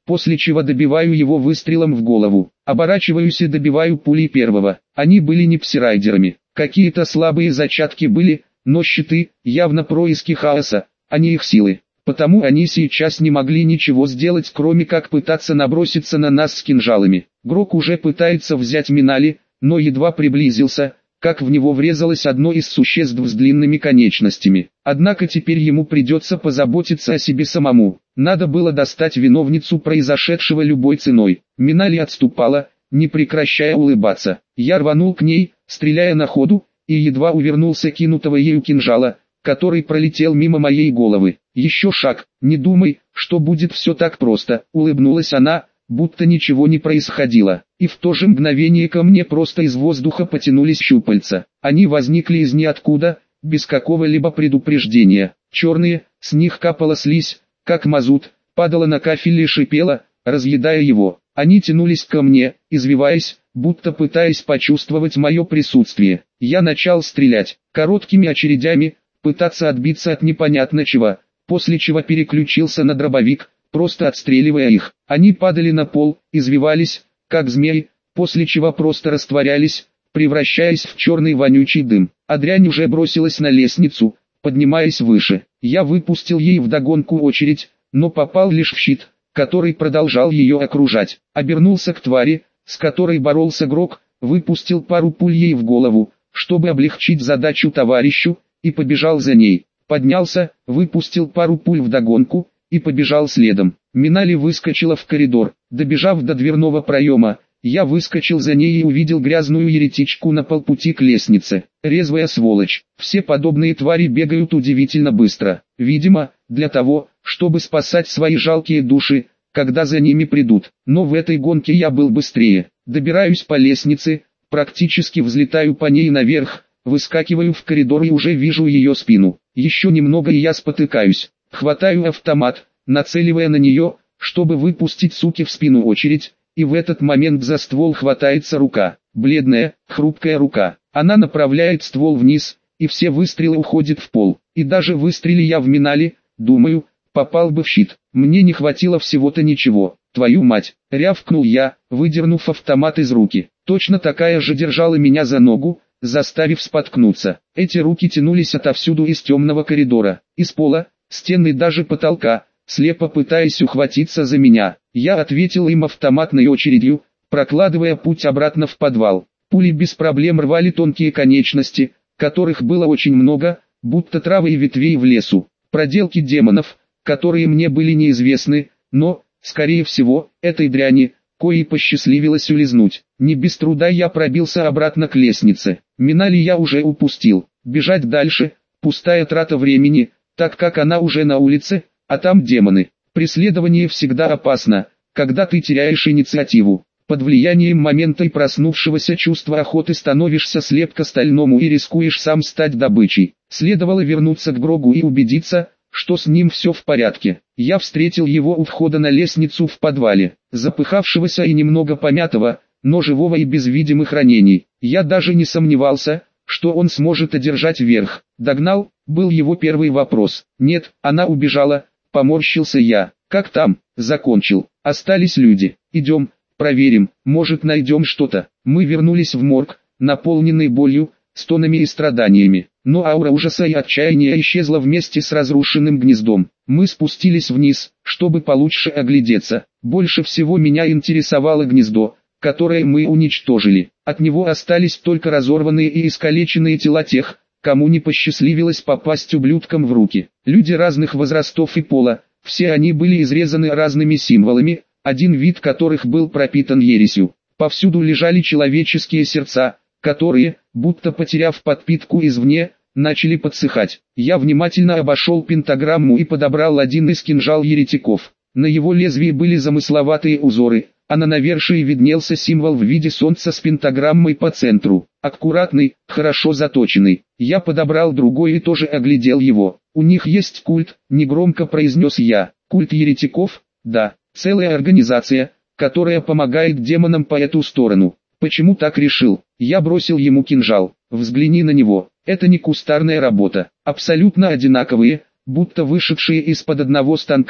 Speaker 1: после чего добиваю его выстрелом в голову. Оборачиваюсь и добиваю пулей первого. Они были не псирайдерами. Какие-то слабые зачатки были, но щиты, явно происки хаоса, а не их силы. Потому они сейчас не могли ничего сделать, кроме как пытаться наброситься на нас с кинжалами. Грок уже пытается взять Минали, но едва приблизился, как в него врезалось одно из существ с длинными конечностями. Однако теперь ему придется позаботиться о себе самому. Надо было достать виновницу произошедшего любой ценой. Минали отступала, не прекращая улыбаться. Я рванул к ней, стреляя на ходу, и едва увернулся кинутого ею кинжала, который пролетел мимо моей головы. Еще шаг, не думай, что будет все так просто, улыбнулась она, будто ничего не происходило. И в то же мгновение ко мне просто из воздуха потянулись щупальца. Они возникли из ниоткуда, без какого-либо предупреждения. Черные, с них капала слизь, как мазут, падала на кафель и шипела, разъедая его. Они тянулись ко мне, извиваясь, будто пытаясь почувствовать мое присутствие. Я начал стрелять, короткими очередями, пытаться отбиться от непонятно чего, после чего переключился на дробовик, просто отстреливая их. Они падали на пол, извивались, как змеи, после чего просто растворялись, превращаясь в черный вонючий дым. А дрянь уже бросилась на лестницу, поднимаясь выше. Я выпустил ей вдогонку очередь, но попал лишь в щит, который продолжал ее окружать. Обернулся к твари, с которой боролся Грок, выпустил пару пуль ей в голову, чтобы облегчить задачу товарищу, и побежал за ней. Поднялся, выпустил пару пуль вдогонку, и побежал следом. Минали выскочила в коридор. Добежав до дверного проема, я выскочил за ней и увидел грязную еретичку на полпути к лестнице. Резвая сволочь. Все подобные твари бегают удивительно быстро. Видимо, для того, чтобы спасать свои жалкие души, когда за ними придут. Но в этой гонке я был быстрее. Добираюсь по лестнице, практически взлетаю по ней наверх, выскакиваю в коридор и уже вижу ее спину. Еще немного и я спотыкаюсь. Хватаю автомат, нацеливая на нее, чтобы выпустить суке в спину очередь, и в этот момент за ствол хватается рука. Бледная, хрупкая рука. Она направляет ствол вниз, и все выстрелы уходят в пол. И даже выстрели я в Минали, думаю, попал бы в щит. Мне не хватило всего-то ничего. Твою мать, рявкнул я, выдернув автомат из руки. Точно такая же держала меня за ногу, заставив споткнуться. Эти руки тянулись отовсюду из темного коридора, из пола, стены и даже потолка, слепо пытаясь ухватиться за меня. Я ответил им автоматной очередью, прокладывая путь обратно в подвал. Пули без проблем рвали тонкие конечности, которых было очень много, будто травы и ветвей в лесу. Проделки демонов, которые мне были неизвестны, но, скорее всего, этой дряни, коей посчастливилось улизнуть. Не без труда я пробился обратно к лестнице. Минали я уже упустил. Бежать дальше, пустая трата времени, так как она уже на улице, а там демоны. Преследование всегда опасно, когда ты теряешь инициативу. Под влиянием момента и проснувшегося чувства охоты становишься слеп к остальному и рискуешь сам стать добычей. Следовало вернуться к Грогу и убедиться, что с ним все в порядке. Я встретил его у входа на лестницу в подвале, запыхавшегося и немного помятого, но живого и без видимых ранений. Я даже не сомневался, что он сможет одержать верх. Догнал, был его первый вопрос. Нет, она убежала, поморщился я. Как там? Закончил. Остались люди. Идем, проверим, может найдем что-то. Мы вернулись в морг, наполненный болью, стонами и страданиями. Но аура ужаса и отчаяния исчезла вместе с разрушенным гнездом. Мы спустились вниз, чтобы получше оглядеться. Больше всего меня интересовало гнездо, которое мы уничтожили. От него остались только разорванные и искалеченные тела тех, кому не посчастливилось попасть ублюдкам в руки. Люди разных возрастов и пола, все они были изрезаны разными символами, один вид которых был пропитан ересью. Повсюду лежали человеческие сердца, которые, будто потеряв подпитку извне, начали подсыхать. Я внимательно обошел пентаграмму и подобрал один из кинжал еретиков. На его лезвии были замысловатые узоры, а на навершии виднелся символ в виде солнца с пентаграммой по центру. Аккуратный, хорошо заточенный. Я подобрал другой и тоже оглядел его. У них есть культ, негромко произнес я. Культ еретиков? Да, целая организация, которая помогает демонам по эту сторону. Почему так решил? Я бросил ему кинжал. Взгляни на него. Это не кустарная работа. Абсолютно одинаковые, будто вышедшие из-под одного станка,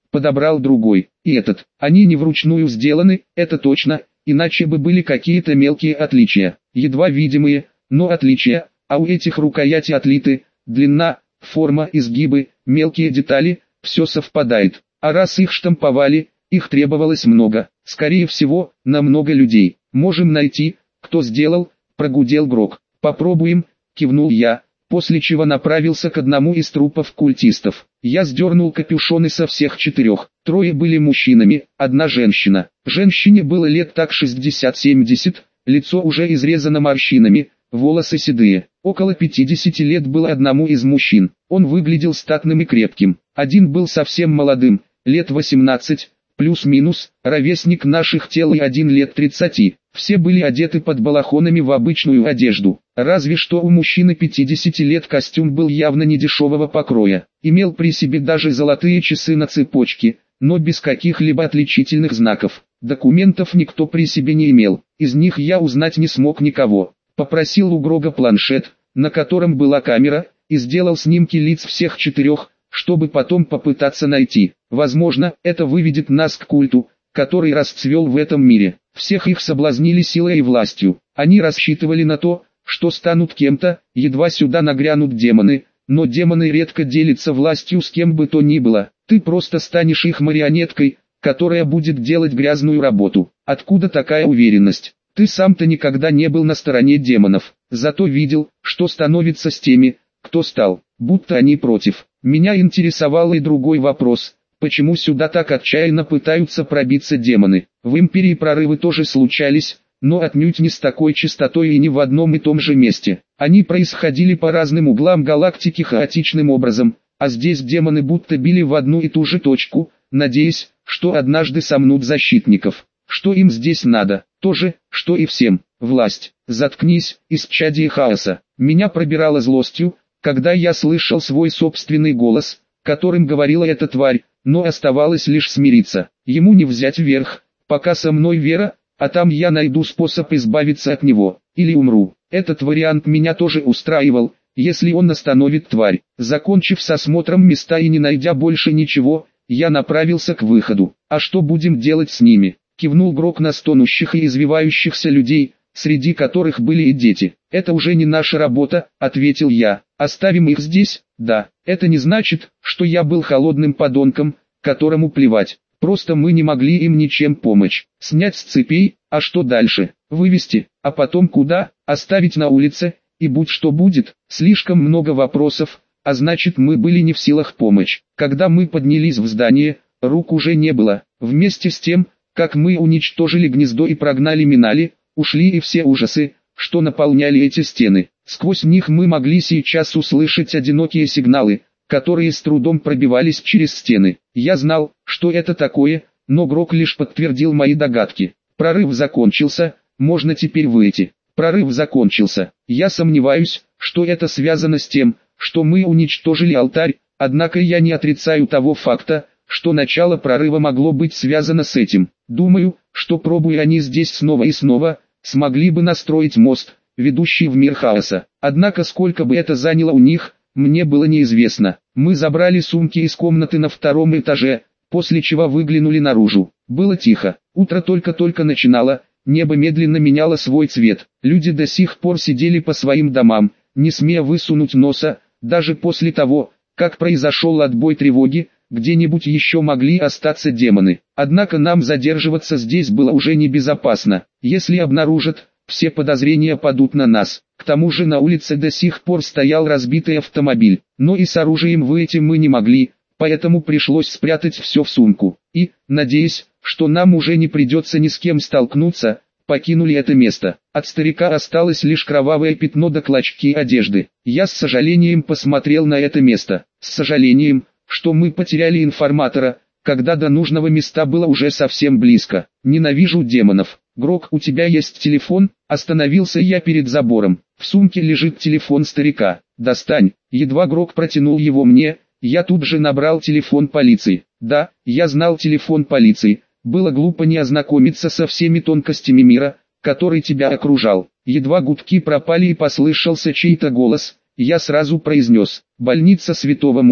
Speaker 1: подобрал другой. И этот. Они не вручную сделаны, это точно, иначе бы были какие-то мелкие отличия. Едва видимые, но отличия, а у этих рукояти отлиты, длина, форма, изгибы, мелкие детали, все совпадает. А раз их штамповали, их требовалось много, скорее всего, на много людей. Можем найти, кто сделал, прогудел Грок. Попробуем, кивнул я, после чего направился к одному из трупов культистов. Я сдернул капюшоны со всех 4. 3 были мужчинами, 1 женщина. Женщине было лет так 60-70, лицо уже изрезано морщинами, волосы седые. Около 50 лет было одному из мужчин. Он выглядел статным и крепким. Один был совсем молодым, лет 18, плюс-минус, ровесник наших тел, и один лет 30. Все были одеты под балахонами в обычную одежду. Разве что у мужчины 50 лет костюм был явно не дешевого покроя. Имел при себе даже золотые часы на цепочке, но без каких-либо отличительных знаков. Документов никто при себе не имел. Из них я узнать не смог никого. Попросил у Грога планшет, на котором была камера, и сделал снимки лиц всех 4, чтобы потом попытаться найти. Возможно, это выведет нас к культу, который расцвел в этом мире. Всех их соблазнили силой и властью. Они рассчитывали на то, что станут кем-то, едва сюда нагрянут демоны, но демоны редко делятся властью с кем бы то ни было. Ты просто станешь их марионеткой, которая будет делать грязную работу. Откуда такая уверенность? Ты сам-то никогда не был на стороне демонов, зато видел, что становится с теми, кто стал, будто они против. Меня интересовал и другой вопрос. Почему сюда так отчаянно пытаются пробиться демоны? В Империи прорывы тоже случались, но отнюдь не с такой частотой и не в одном и том же месте. Они происходили по разным углам галактики хаотичным образом, а здесь демоны будто били в одну и ту же точку, надеясь, что однажды сомнут защитников. Что им здесь надо? То же, что и всем. Власть. Заткнись, исчадие хаоса. Меня пробирало злостью, когда я слышал свой собственный голос, которым говорила эта тварь, но оставалось лишь смириться. Ему не взять верх, пока со мной Вера, а там я найду способ избавиться от него, или умру. Этот вариант меня тоже устраивал, если он остановит тварь. Закончив с осмотром места и не найдя больше ничего, я направился к выходу. А что будем делать с ними? Кивнул Грок на стонущих и извивающихся людей, среди которых были и дети. Это уже не наша работа, ответил я. Оставим их здесь? Да, это не значит, что я был холодным подонком, которому плевать. Просто мы не могли им ничем помочь. Снять с цепей, а что дальше? Вывести, а потом куда? Оставить на улице, и будь что будет. Слишком много вопросов, а значит мы были не в силах помочь. Когда мы поднялись в здание, рук уже не было. Вместе с тем, как мы уничтожили гнездо и прогнали Минали, ушли и все ужасы, что наполняли эти стены. Сквозь них мы могли сейчас услышать одинокие сигналы, которые с трудом пробивались через стены. Я знал, что это такое, но Грок лишь подтвердил мои догадки. Прорыв закончился, можно теперь выйти. Прорыв закончился. Я сомневаюсь, что это связано с тем, что мы уничтожили алтарь, однако я не отрицаю того факта, что начало прорыва могло быть связано с этим. Думаю, что пробуя они здесь снова и снова, смогли бы настроить мост, ведущий в мир хаоса. Однако сколько бы это заняло у них, мне было неизвестно. Мы забрали сумки из комнаты на 2-м этаже, после чего выглянули наружу. Было тихо, утро только-только начинало, небо медленно меняло свой цвет. Люди до сих пор сидели по своим домам, не смея высунуть носа, даже после того, как произошел отбой тревоги, где-нибудь еще могли остаться демоны. Однако нам задерживаться здесь было уже небезопасно. Если обнаружат, все подозрения падут на нас. К тому же на улице до сих пор стоял разбитый автомобиль. Но и с оружием выйти мы не могли, поэтому пришлось спрятать все в сумку. И, надеясь, что нам уже не придется ни с кем столкнуться, покинули это место. От старика осталось лишь кровавое пятно до клочки одежды. Я с сожалением посмотрел на это место. С сожалением, что мы потеряли информатора, когда до нужного места было уже совсем близко. Ненавижу демонов. Грок, у тебя есть телефон? Остановился я перед забором. В сумке лежит телефон старика. Достань. Едва Грок протянул его мне, я тут же набрал телефон полиции. Да, я знал телефон полиции. Было глупо не ознакомиться со всеми тонкостями мира, который тебя окружал. Едва гудки пропали и послышался чей-то голос, я сразу произнес: «Больница Святого Мунга».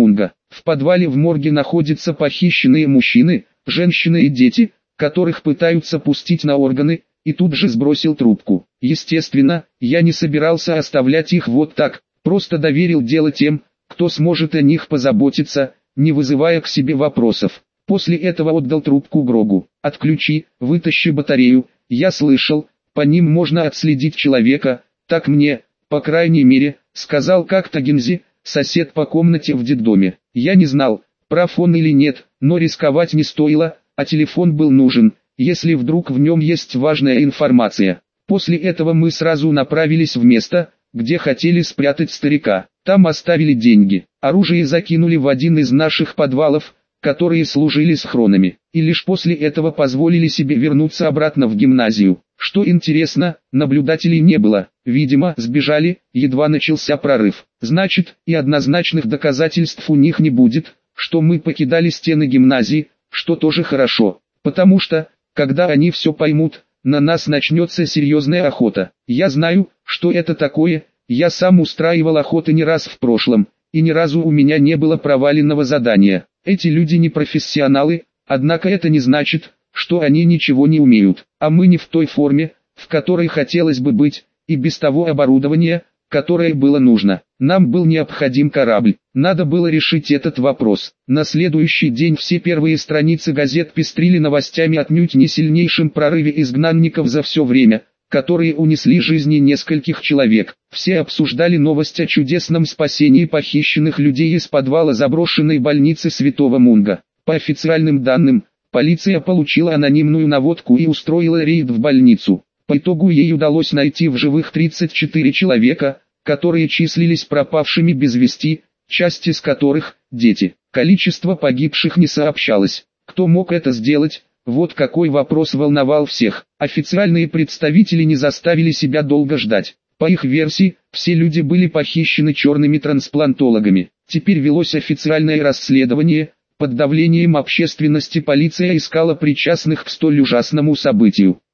Speaker 1: В подвале в морге находятся похищенные мужчины, женщины и дети, которых пытаются пустить на органы, и тут же сбросил трубку. Естественно, я не собирался оставлять их вот так, просто доверил дело тем, кто сможет о них позаботиться, не вызывая к себе вопросов. После этого отдал трубку Грогу. «Отключи, вытащи батарею, я слышал, по ним можно отследить человека, так мне, по крайней мере, сказал как-то Гензи, сосед по комнате в детдоме. Я не знал, прав он или нет, но рисковать не стоило, а телефон был нужен, если вдруг в нем есть важная информация». После этого мы сразу направились в место, где хотели спрятать старика. Там оставили деньги, оружие закинули в один из наших подвалов, которые служили схронами, и лишь после этого позволили себе вернуться обратно в гимназию. Что интересно, наблюдателей не было, видимо, сбежали, едва начался прорыв. Значит, и однозначных доказательств у них не будет, что мы покидали стены гимназии, что тоже хорошо, потому что, когда они все поймут, на нас начнется серьезная охота. Я знаю, что это такое, я сам устраивал охоты не раз в прошлом, и ни разу у меня не было проваленного задания. Эти люди не профессионалы, однако это не значит, что они ничего не умеют, а мы не в той форме, в которой хотелось бы быть, и без того оборудования, которое было нужно. Нам был необходим корабль, надо было решить этот вопрос. На следующий день все первые страницы газет пестрили новостями отнюдь не сильнейшем прорыве изгнанников за все время, которые унесли жизни нескольких человек. Все обсуждали новость о чудесном спасении похищенных людей из подвала заброшенной больницы Святого Мунга. По официальным данным, полиция получила анонимную наводку и устроила рейд в больницу. По итогу ей удалось найти в живых 34 человека, которые числились пропавшими без вести, часть из которых – дети. Количество погибших не сообщалось. Кто мог это сделать? Вот какой вопрос волновал всех. Официальные представители не заставили себя долго ждать. По их версии, все люди были похищены черными трансплантологами. Теперь велось официальное расследование. Под давлением общественности полиция искала причастных к столь ужасному событию.